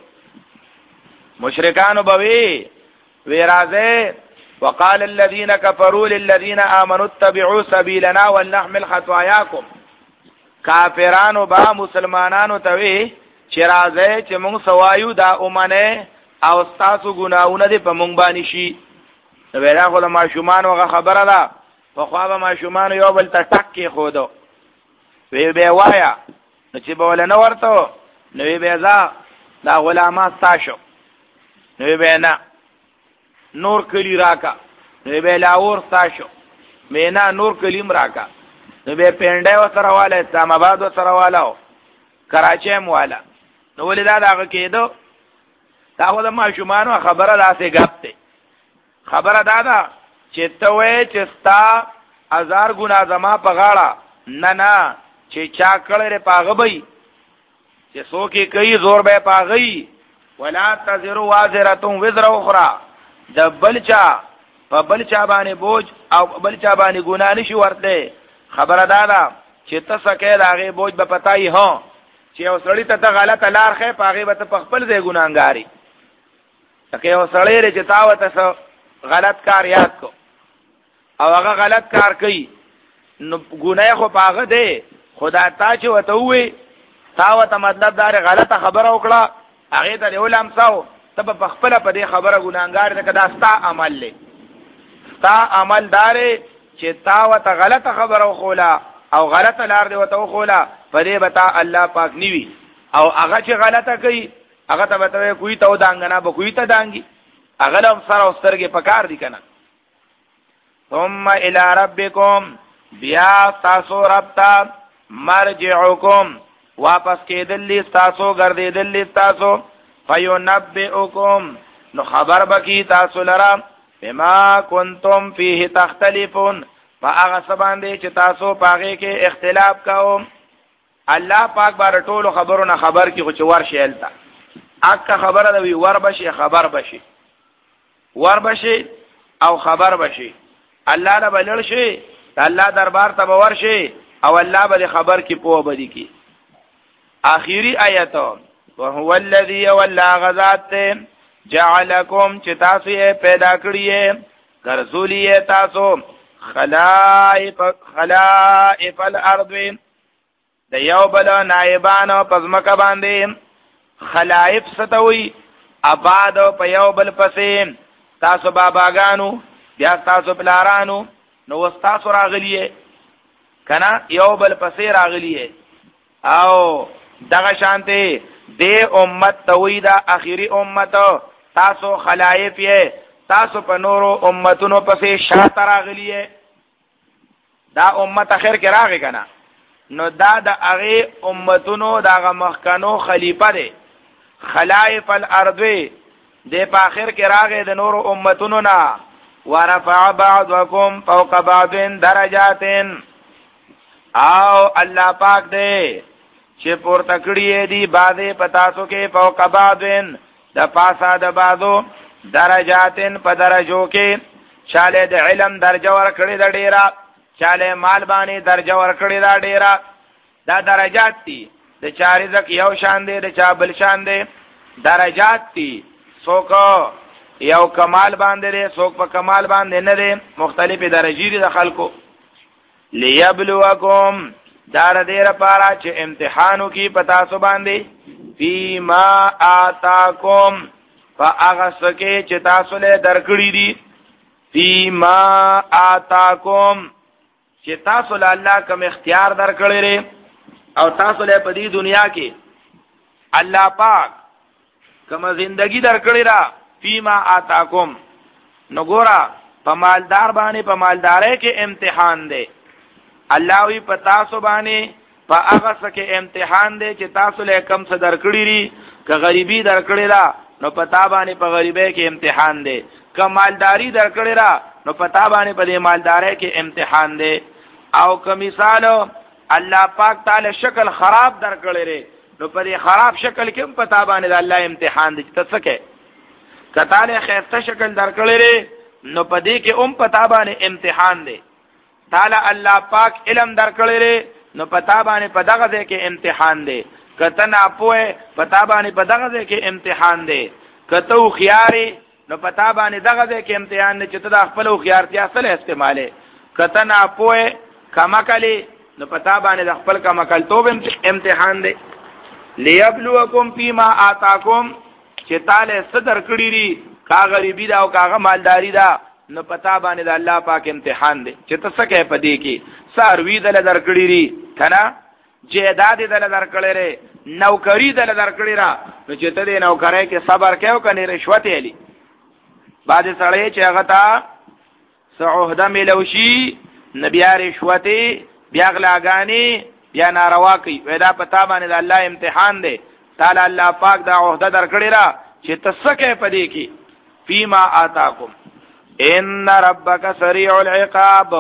مشرکانو بوي وی راځه وقال الذين كفروا للذين آمنوا اتبعوا سبيلنا ولنحمل خطاياكم کافرانو با مسلمانانو ته وی چې راځه چې موږ سوایو دا اومنه او تاسو ګناونه دې په موږ باندې شي ویرا خو ما شومان وغه خبره ده په خو به ما شومان یو بل ته ټک خودو وی به وایا چې بوله نو ورته نو وی به ځا دا غلامات تاسو نو به نه نور کلی راکا نو به لاور تاسو مینا نور کلیم راکا نو به پنده و سره والا اسلام آباد و سره والا کراچی م والا نو ولې دا دغه کېدو دا خو د ماشومانو خبره داسې غپ ته خبره دا ده چې ته وې چې ستا هزار ګنا زما په غاړه نه نه چې چا کړه پاغه بې چې څوک کوي زور به پاغي ولا تزر وازره وزر اخرى د بلچا په بلچا باندې بوج او بلچا باندې ګنا نشي ورته خبره دا ده چې تاسو کې داغه بوج به پتاي هو چې اوسړی ته غلطه لار خې پاغه به په خپل ځای ګناګاری تکه اوسړی چې تاو ته غلط کار یاد کو او هغه غلط کار کوي نو ګناه خو پاغه دی خدا تا چې وته وي تاو ته مطلب دار غلطه خبره وکړه هغه ته علماء ساو تب په خپل په دې خبره ګناګار ده کدا ستا عمل لې ستا عمل دار چې تا وته غلطه خبره وخولا او غلطه لار دی وته وخولا په دې بتا الله پاک نیوي او هغه چې غلطه کوي هغه ته وته کوئی ته دانګنا به کوئی ته دانګي هغه لم سره واسترګې پکار دي کنه ثم الى ربكم بیا تاسو رب ته مرجعكم واپس کېدل تاسو ګرځېدل تاسو فینبئکم نو خبر بکی تاسو لرا بما کنتم فیه تختلفون فاغه سباندې چې تاسو پاغه کې اختلاف کاو الله پاک بار ټولو خبرونه خبر کې خو چې ورشي التا اکه خبره دی ور بشي خبر بشي ور بشي او خبر بشي الله له بلل شي الله دربار ته ورشي او الله به خبر کې پوه بدی کی آخری آیت وهو الذي ولا غزات جعلكم چې تاسو یې پیدا کړی ګرځولې تاسو خلائف خلائف الارض د یو بل نائبانو پزمکه باندې خلائف ستوي آباد په یو بل پسې تاسو باباګانو بیا تاسو پلارانو نو تاسو راغلیه کنا یو بل پسې راغلیه او دغه شانته دې امت توي دا اخیری امت تاسو خلائف یې تاسو په نورو امتونو پسې شاته راغلیه دا امت اخر کې راغی کنه نو دا د هغه امتونو دغه مخکنو خلیفہ دی خلائف الارض دې په اخر کې راغی د نورو امتونو نه ورفع بعضکم فوق بعض درجات او الله پاک دې چې پورته کړی دی بعضه پتاسو کې فوق بعضن د پاسا د بعضو درجاتن په درجو کې چاله د علم درجه ور کړی د ډیرا چاله مال باندې درجه ور کړی دا ډیرا دا درجات دي د چا رزق یو شان دی د چا بل شان دی درجات دي څوک یو کمال باندې دی څوک په کمال باندې نه دی مختلفې درجې دي د خلکو لیبلوکم دار دیر پارا چې امتحانو کی پتا سو باندې فیما آتاکم فاغسکه چې تاسو له درکړی دي فیما آتاکم چې تاسو له الله کوم اختیار درکړی لري او تاسو له په دې دنیا کې الله پاک کوم ژوندۍ درکړی را فیما آتاکم نو ګورا په مالدار باندې په مالدارۍ کې امتحان دی الله وی پتا سو باندې په هغه سکه امتحان دی چې تاسو له کم څه درکړی ری که غریبی درکړی را نو پتا باندې په غریبۍ کې امتحان دی که مالداری درکړی را نو پتا باندې په دې مالدارۍ کې امتحان دی او که مثال الله پاک تعالی شکل خراب درکړی ری نو په دې خراب شکل کې هم پتا باندې د الله امتحان دی ته څه کې کتاله خیرته شکل درکړی ری نو په دې کې هم پتا باندې امتحان دی تعالی الله پاک علم درکړی لري نو پتا باندې په دغه ځای کې امتحان دی کته نه پوهه پتا باندې په دغه ځای کې امتحان دی کته خياري نو پتا باندې دغه ځای کې امتحان دی چې ته د خپل خيارتیا سره استعماله کته نه پوهه کما کلی نو پتا باندې د خپل کما کل توب امتحان دی ليبلوکم فيما آتاکم چې تعالی صدر کړی ری کا غریبی دا او کا مالداری دا نو پتا باندې د الله پاک امتحان دی چې ته څه کې پدې کې ساروی دل درکړی ری کنه جیداد دل درکړی ری نوکری دل درکړی را نو چې ته دې نوکرای کې صبر کېو کني رشوت یلی بعد سړی چې هغه تا سعوده ملوشي نبی رشوت بیا غلاګانی بیا ناروا کوي ودا پتا باندې د الله امتحان دی تعالی الله پاک دا عہده درکړی را چې ته څه کې پدې کې فیما آتاکم ان ربک سریع العقاب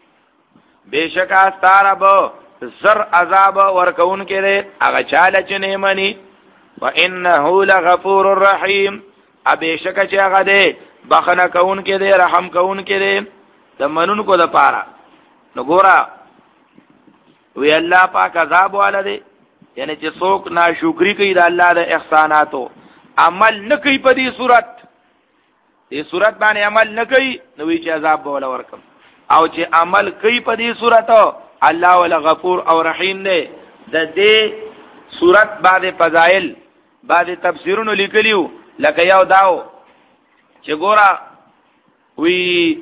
بیشک استارب زر عذاب ورکون کړي هغه چاله چې نه مني وانه لغفور الرحیم ابیشک چې هغه دې بخنه کون کړي رحم کون کړي د منون کو د پاره نو ګورا وی الله پاک عذاب والده یعنی چې څوک ناشکری کوي د الله د احساناتو عمل نه کوي په دې صورت دې صورت باندې عمل نه کوي نو وی چې عذاب به ولا ورکم او چې عمل کوي په دې صورت الله ولا غفور او رحیم دی د دې صورت بعد فضائل بعد تفسیرونو لیکلیو لکه یو داو چې ګورا وی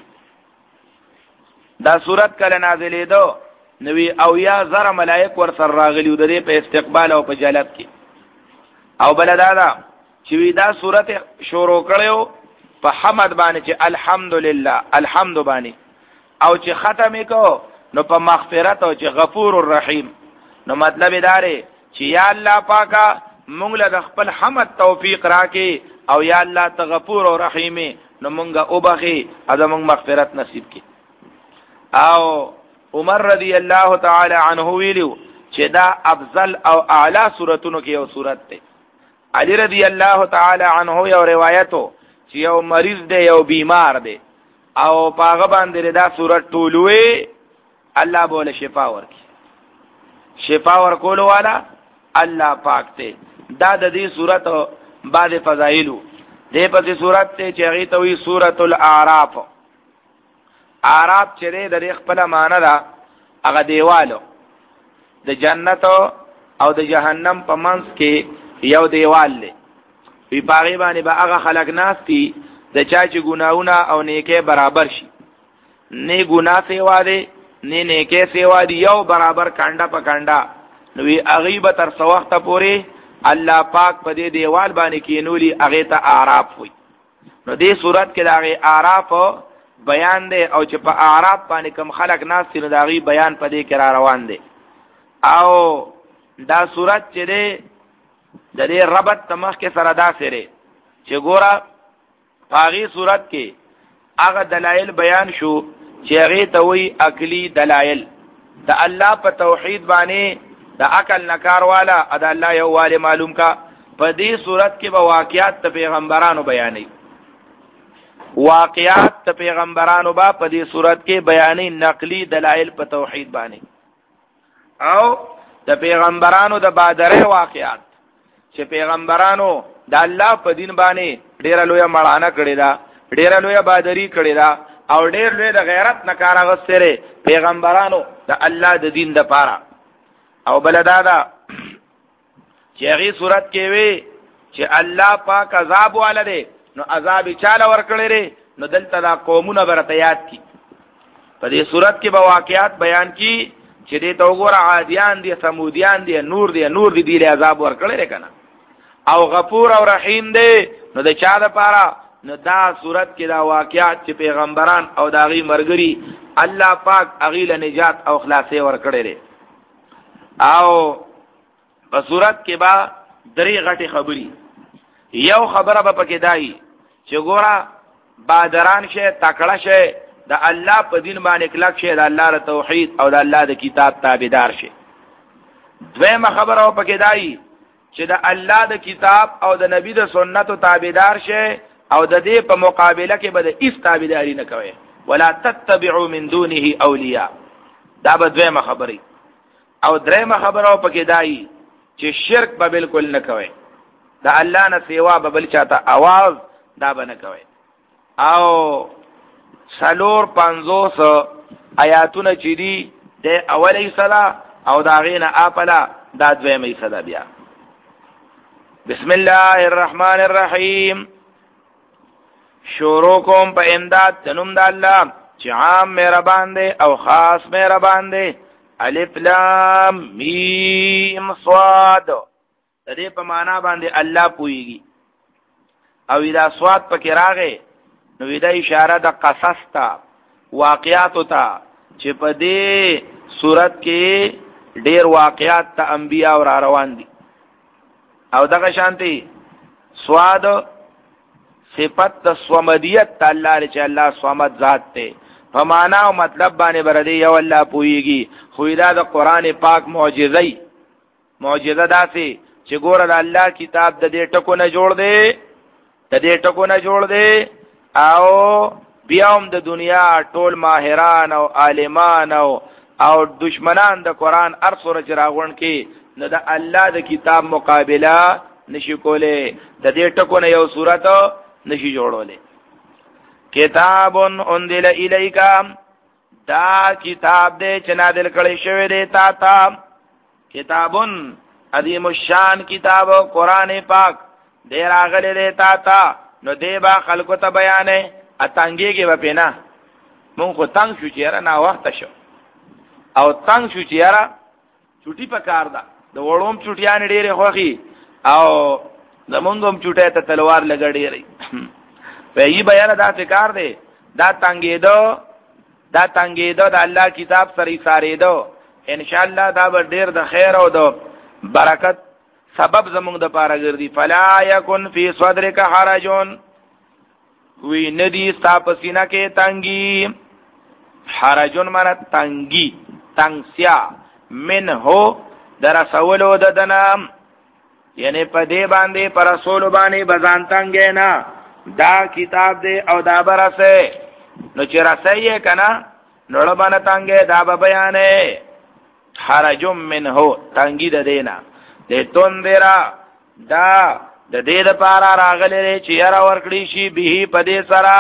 دا صورت کله نازلې دو نوی او یا زر ملائک ور سر راغلیو د دې په استقبال او په جلب کې او بلدادا چې وی دا صورت شروع کړو په حمد باندې چې الحمدلله الحمد باندې او چې ختم کو نو په مغفرت او چې غفور الرحیم نو مطلب داره چې یا الله پاکا مونږ له خپل حمد توفیق راکې او یا الله ته غفور او رحیم نو مونږه وبخي ازمون مغفرت نصیب کړي او عمر رضی الله تعالی عنہ ویلو چې دا افضل او اعلی سوراتونو کې یو سورت ده علی رضی الله تعالی عنہ یو روایتو چې یو مریض دی یو بیمار دی او پاغه باندې دا سورت ټولوي الله بوله شفا ورکي شفا ورکول والا الله پاک ته دا د دې سورت بعد فضایلو دې په سورت ته چې هغه ته وی سورۃ الاعراف اعراف چې د خپل معنی دا هغه دیوالو د جنت او د جهنم په منځ کې یو دیوال دی وی پاغي باندې به هغه خلق ناستی د چا چې ګناونه او نیکه برابر شي نه ګناه سیوا دی نه نیکه سیوا دی یو برابر کانډا په کانډا نو وی غیبت تر سوخته پوری الله پاک په دې دیوال باندې کینولی هغه ته اعراف وي نو دې صورت کې دا اعراف بیان دی او چې په اعراف باندې کوم خلق ناستی نو دا غي بیان په دې کې را روان دی او دا صورت چې دی د دې ربط تمخ کې سره دا سره چې ګوره پاغي صورت کې هغه دلایل بیان شو چې هغه ته وی عقلی دلایل د الله په توحید باندې د عقل نکار والا د الله یو والي معلوم کا په دې صورت کې به واقعات د پیغمبرانو بیانې واقعات د پیغمبرانو با په دې صورت کې بیانې نقلی دلایل په توحید باندې او د پیغمبرانو د بادرې واقعات چې پیغمبرانو د الله په دین باندې ډیره لویه مړانه کړې ده، ډیره لویه بادری کړې ده او ډیر لوی د غیرت نه کار غسره پیغمبرانو د الله د دین د پاره. او بلدا دا چې هغه صورت کې وي چې الله پاک عذاب والده نو عذاب چاله ورکړي لري، نو دلته دا قومونه برته یاد کی. په دې صورت کې به واقعات بیان کی چې دې تو ګور عادیان دي، ثمودیان دي، نور دي نور دي دې عذاب ورکړي لري کنه، او غفور او رحیم دی. نو د چا د پاره؟ نو دا صورت کې دا واقعات چې پیغمبران او داغي مرګري الله پاک اغیله نجات او خلاصي ورکړي لري. او په صورت کې با درې غټي خبري. یو خبره به پکې دای چې ګورا بادران شه تکړه شه د الله په دین باندې کلک شه، د الله ر توحید او د الله د کتاب تابعدار شه. دویمه خبره پکې دای چې د الله د کتاب او د نبی د سنتو تابعدار شه او د دې په مقابله کې به د هیڅ تابعداري نه کوي، ولا تتبعوا من دونه اولیاء. دا به دویمه خبره. او دریمه خبره پکې دای چې شرک به بالکل نه کوي، د الله نه سیوا به بل چاته आवाज دا به نه کوي. او سلور پنځوس آیاتونه چې دي د اولې صدا او دا غینه اپلا دا دویمه صدا بیا. بسم الله الرحمن الرحیم. شروع کوم په امداد تنوم د الله چې عام مهربان دی او خاص مهربان دی. الف لام میم صاد. د دې په معنا باندې الله پويږي. او دا صاد پکې راغې نو دا اشاره د قصص ته، واقعات ته، چې په دې صورت کې ډېر واقعات ته انبیا او را روان دي. او دغه شانتي صاد صفت د صمدیت الله چې الله صمد ذات ته په معنا او مطلب باندې بردي یو الله پويږي. خو دا د قران پاک معجزه معجزه داسي چې ګوره د الله کتاب د دې ټکو نه جوړ دی، د دې ټکو نه جوړ دی. او بیا هم د دنیا ټول ماهران او عالمان او او دشمنان د قران هر سورې راغون کې نه د الله د کتاب مقابله نشي کوله، د دې ټکو نه یو صورت نشي جوړوله. کتاب انزل الیک، دا کتاب دې چې نازل کړي شوی دی تا ته. کتابن عظیم الشان کتاب قران پاک دې راغلی دی تا ته. نو دې با خلکو ته بیانې اتانګي کې وپینا. مونږ خو تنگ شو چې را نه وخت شو او تنگ شو چې را چټي په کار ده. د وړوم چټیان ډېرې خوخي او زمونږم چټه ته تلوار لګړې په یی بیان دا فکر دی. دا تنګېدو دا تنګېدو د الله کتاب سره سارېدو ان شاء الله دا به ډېر د خیر او د برکت سبب زمونږ د پاره ګرځي. فلا یکن فی صدرک حرج، وی ندی ستا پسینه کې تنګي. حرجون معنی تنګي، تنگسیا. من هو در رسولو د دنام، یعنی په دې باندې پر رسول باندې بزان تنګې نه. دا کتاب دې او دا برسه نو چې رسایې کنه نړ باندې تنګې دا به بیانې. حرجم منه تنګي د دینا د توندرا دا د دې لپاره راغلي چې یرا ورکړي شي به په دې سره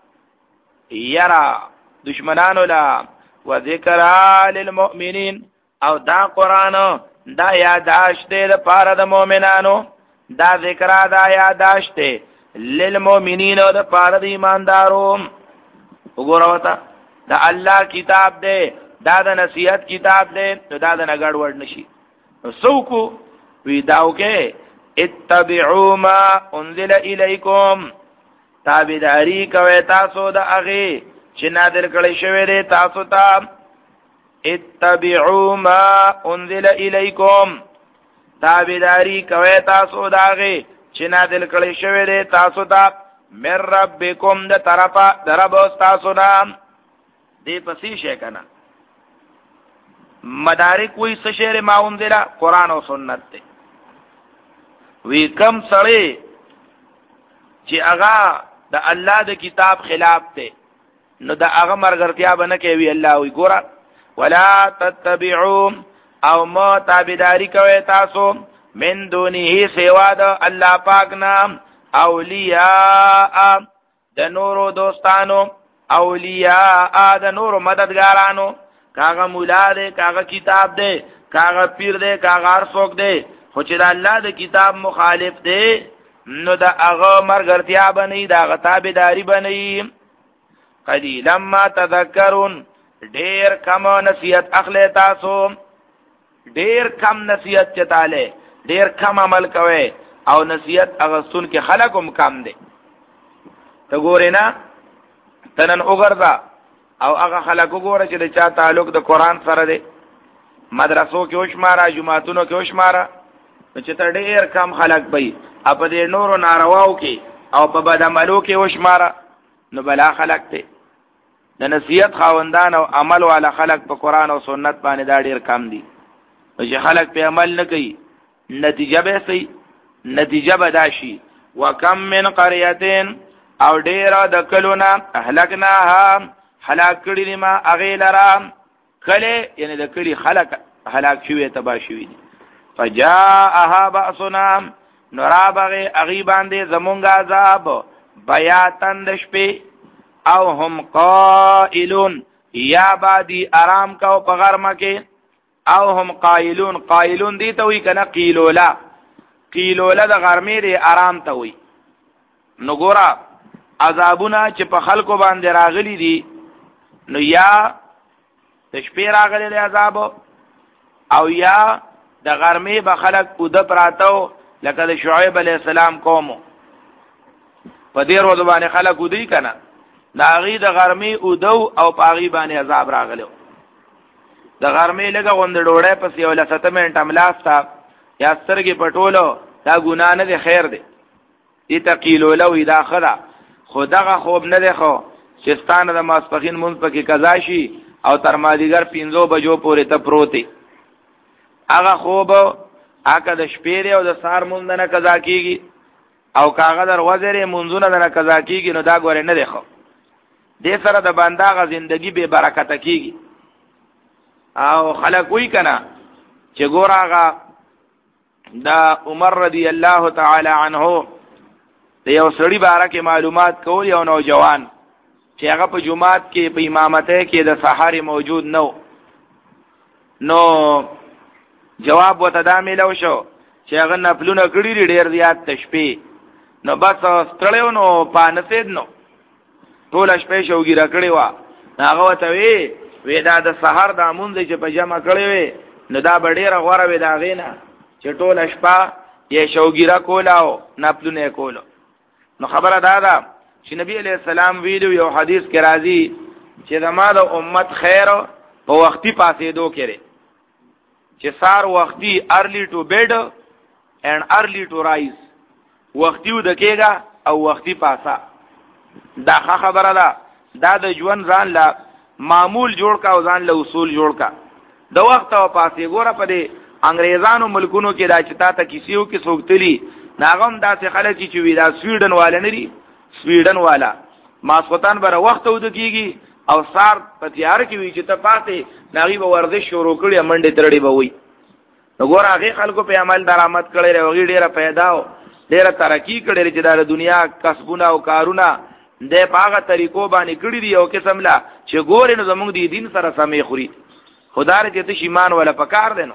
یرا دشمنانو لا و ذکر للمؤمنین. او دا قران دا یاداشت دې لپاره د مؤمنانو، دا ذکر دا یاداشت للمؤمنین او د لپاره د ایماندارو. وګورئ تا دا الله کتاب دې، دا د نصیحت کتاب دې، دا د نګړ ور نشي. نو سوکو وی داو کې اتبعوا ما انزل الیکم، تابعداری کوي تاسو د هغه چې نازل کړي شوی دی تاسو ته. اتبعوا ما انزل الیکم، تابعداری کوي تاسو د هغه چې نازل کړي شوی دی تاسو ته. من ربکم، د طرفه درب تاسو نام دی پسې شي کنه. مدارک وی سشیر ما انزل قرآن او سنت ته. وی کم سړی چې هغه د الله د کتاب خلاف ته نو د هغه مرګرتیا بنه کوي. الله وی ګوره ولا تتبعوا او ما تابعداري کوي تاسو من دونه سوا د الله پاک نام اولیاء د نورو دوستانو اولیاء د نورو مددګارانو کاغه مولا دے کاغه کتاب دے کاغه پیر دے کاغه هر څوک دے خو چې د الله د کتاب مخالف دے نو د هغه مرګرتیا بنئ د هغه تابعداري بنئ قلیلا ما تذکرون ډیر کم نصیحت اخلي تاسو ډیر کم نصیحت چتاله ډیر کم عمل کوي او نصیحت اغستون کې خلقم کم دي ته ګورې نه تنن وګرځا او هغه خلق وګوره چې د چا تعلق د قران سره دی مدرسو کې وشماره جمعهتونو کې وشماره چې ته ډیر کم خلق بې په دې نورو نارواو کې او په بد عملو کې وشماره نو بلا خلق ته د نصیحت خاوندان او عمل والا خلق په قران او سنت باندې دا ډیر کم دي چې خلق په عمل نه کوي نتیجه به سي نتیجه به داشي وکم من قريه او ډیر د کلونا اهلکناها هلاک کړي ما اغه لرام کله یعنی د کړي خلق هلاک شوی تبا شوی فجاءها باسنا نرابغه اغي باندې زمونږ عذاب بیاتن د شپې او هم قائلون یا بادی آرام کو په غرمه کې او هم قائلون قائلون دي ته وی کنه قیلولا قیلولا د غرمې دی آرام ته وی نو ګورا عذابونه چې په خلکو باندې راغلي دي نو یا د شپې راغلي عذاب او یا د غرمې به خلک پود پراتو لکه د شعیب علی السلام قوم په دې ورځ باندې خلک ودی کنه دا غي د غرمې اودو او پاغي باندې عذاب راغلو د غرمې لګه غوند ډوړې پس یو لسته منټه ملاستا یا سترګې پټولو دا ګنا نه دی خیر دی دې تقیلو لو اذا خدا خدغه خوب نه دی خو شستانه د ماسپخین مونږ پکې قضا شي او تر مازیګر پنځو بجو پورې ته پروتي هغه خوب هغه د شپې او د سار مونږ نه قضا کیږي او کاغه در وزره مونږونه نه قضا کیږي نو دا ګوره نه دی خو دې سره د بنداغه ژوندۍ به برکت کیږي او خلق وی کنا چې ګوراغه دا عمر رضی الله تعالی عنہ د یو سړي باره کې معلومات کول یو نوجوان چې هغه په جمعات کې په امامته کې د سحر موجود نو نو جواب وته دا ملو شو چې هغه نفلونه کړی ډیر زیات تشبیه نو بس ستړیو نو پانسید نو ټول شپه شوګیرا کړی وا هغه وته وی وی دا د سحر د مونږ چې په جمع کړی وی نو دا ډیر غوړه وی دا غینا چې ټول شپه یې شوګیرا کولاو نفلونه کولو نو خبره دا ده چې نبی علیہ السلام ویلو یو حدیث کې راځي چې زما د امت خیر په وختي پاسې دو کړي چې سار وختي ارلی ټو بیډ and early to rise وختي ودکېګا او وختي پاسا دا خبره ده دا د ژوند ځان لا معمول جوړ کا او ځان له اصول جوړ کا د وخت او پاسې ګوره په دې انګريزانو ملکونو کې دا چتا ته کیسیو کې سوګتلی ناغم داسې خلک چې وی دا سویډن والا نری سویډن والا ماسختان بر وخت ودکېږي او سار په تیار کې وی چې ته پاتې ناغي به ورزش شروع کړي منډه ترړي به وي وګوره هغه خلکو په عمل درآمد کړي راوږي ډیره پیدا او ډیره ترقی کړي چې د دنیا کسبونه او کارونه د پاغه طریقو باندې کړي دی او قسم لا چې ګورې نو زموږ دی دین سره سمې خوري خدای دې ته ایمان ولا پکار دینو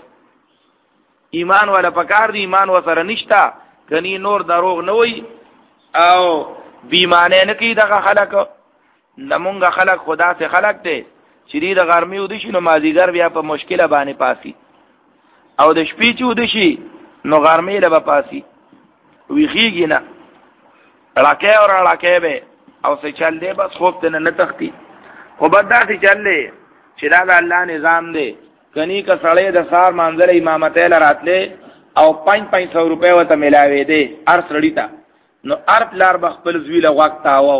ایمان ولا پکار دی ایمان وسره نشتا کني نور دروغ نه وي او بیمانه نه کی دغه خلک نمونږه خلک خدا سے خلق ته چې د غرمې ودی شي نو مازیګر بیا په مشکله باندې پاسي او د شپې چې ودی شي نو غرمې له پاسي ویخیږي نه راکه او راکه به او څه چل دی بس خوب ته نه تختی خو بدا څه چل دی چې دا د الله نظام دی کني که سړی د سار منځله امامته لراتله او پنځه پنځه روپے وته ملاوي دی هر سړی ته نو ار پلار بخپل زویله وخت آو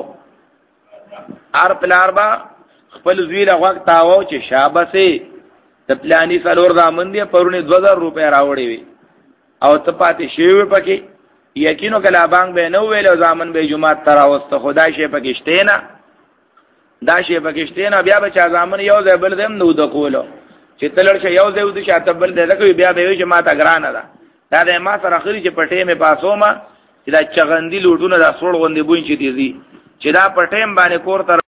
ار پلار با خپل زویله وخت آو چې شابسه د پلاني څلور ځامن دی پرونه دو هزار روپے راوړي وي او ته پاتې شی پکې یقینو کله بانګ به نو ویل ځامن به جمعه تر اوسته خدای شي پکشته نه دا شي پکشته نه بیا به چا ځامن یو ځای بل دم نو د کولو چې تلل شي یو ځای ودی شاته بل دی لکه بیا به وي چې ما ته ګرانه ده دا د ما سره اخري چې پټې مې پاسومه چې دا چغندي لوټونه دا سوړ غوندې بوین چې دي چې دا پټېم باندې کور ته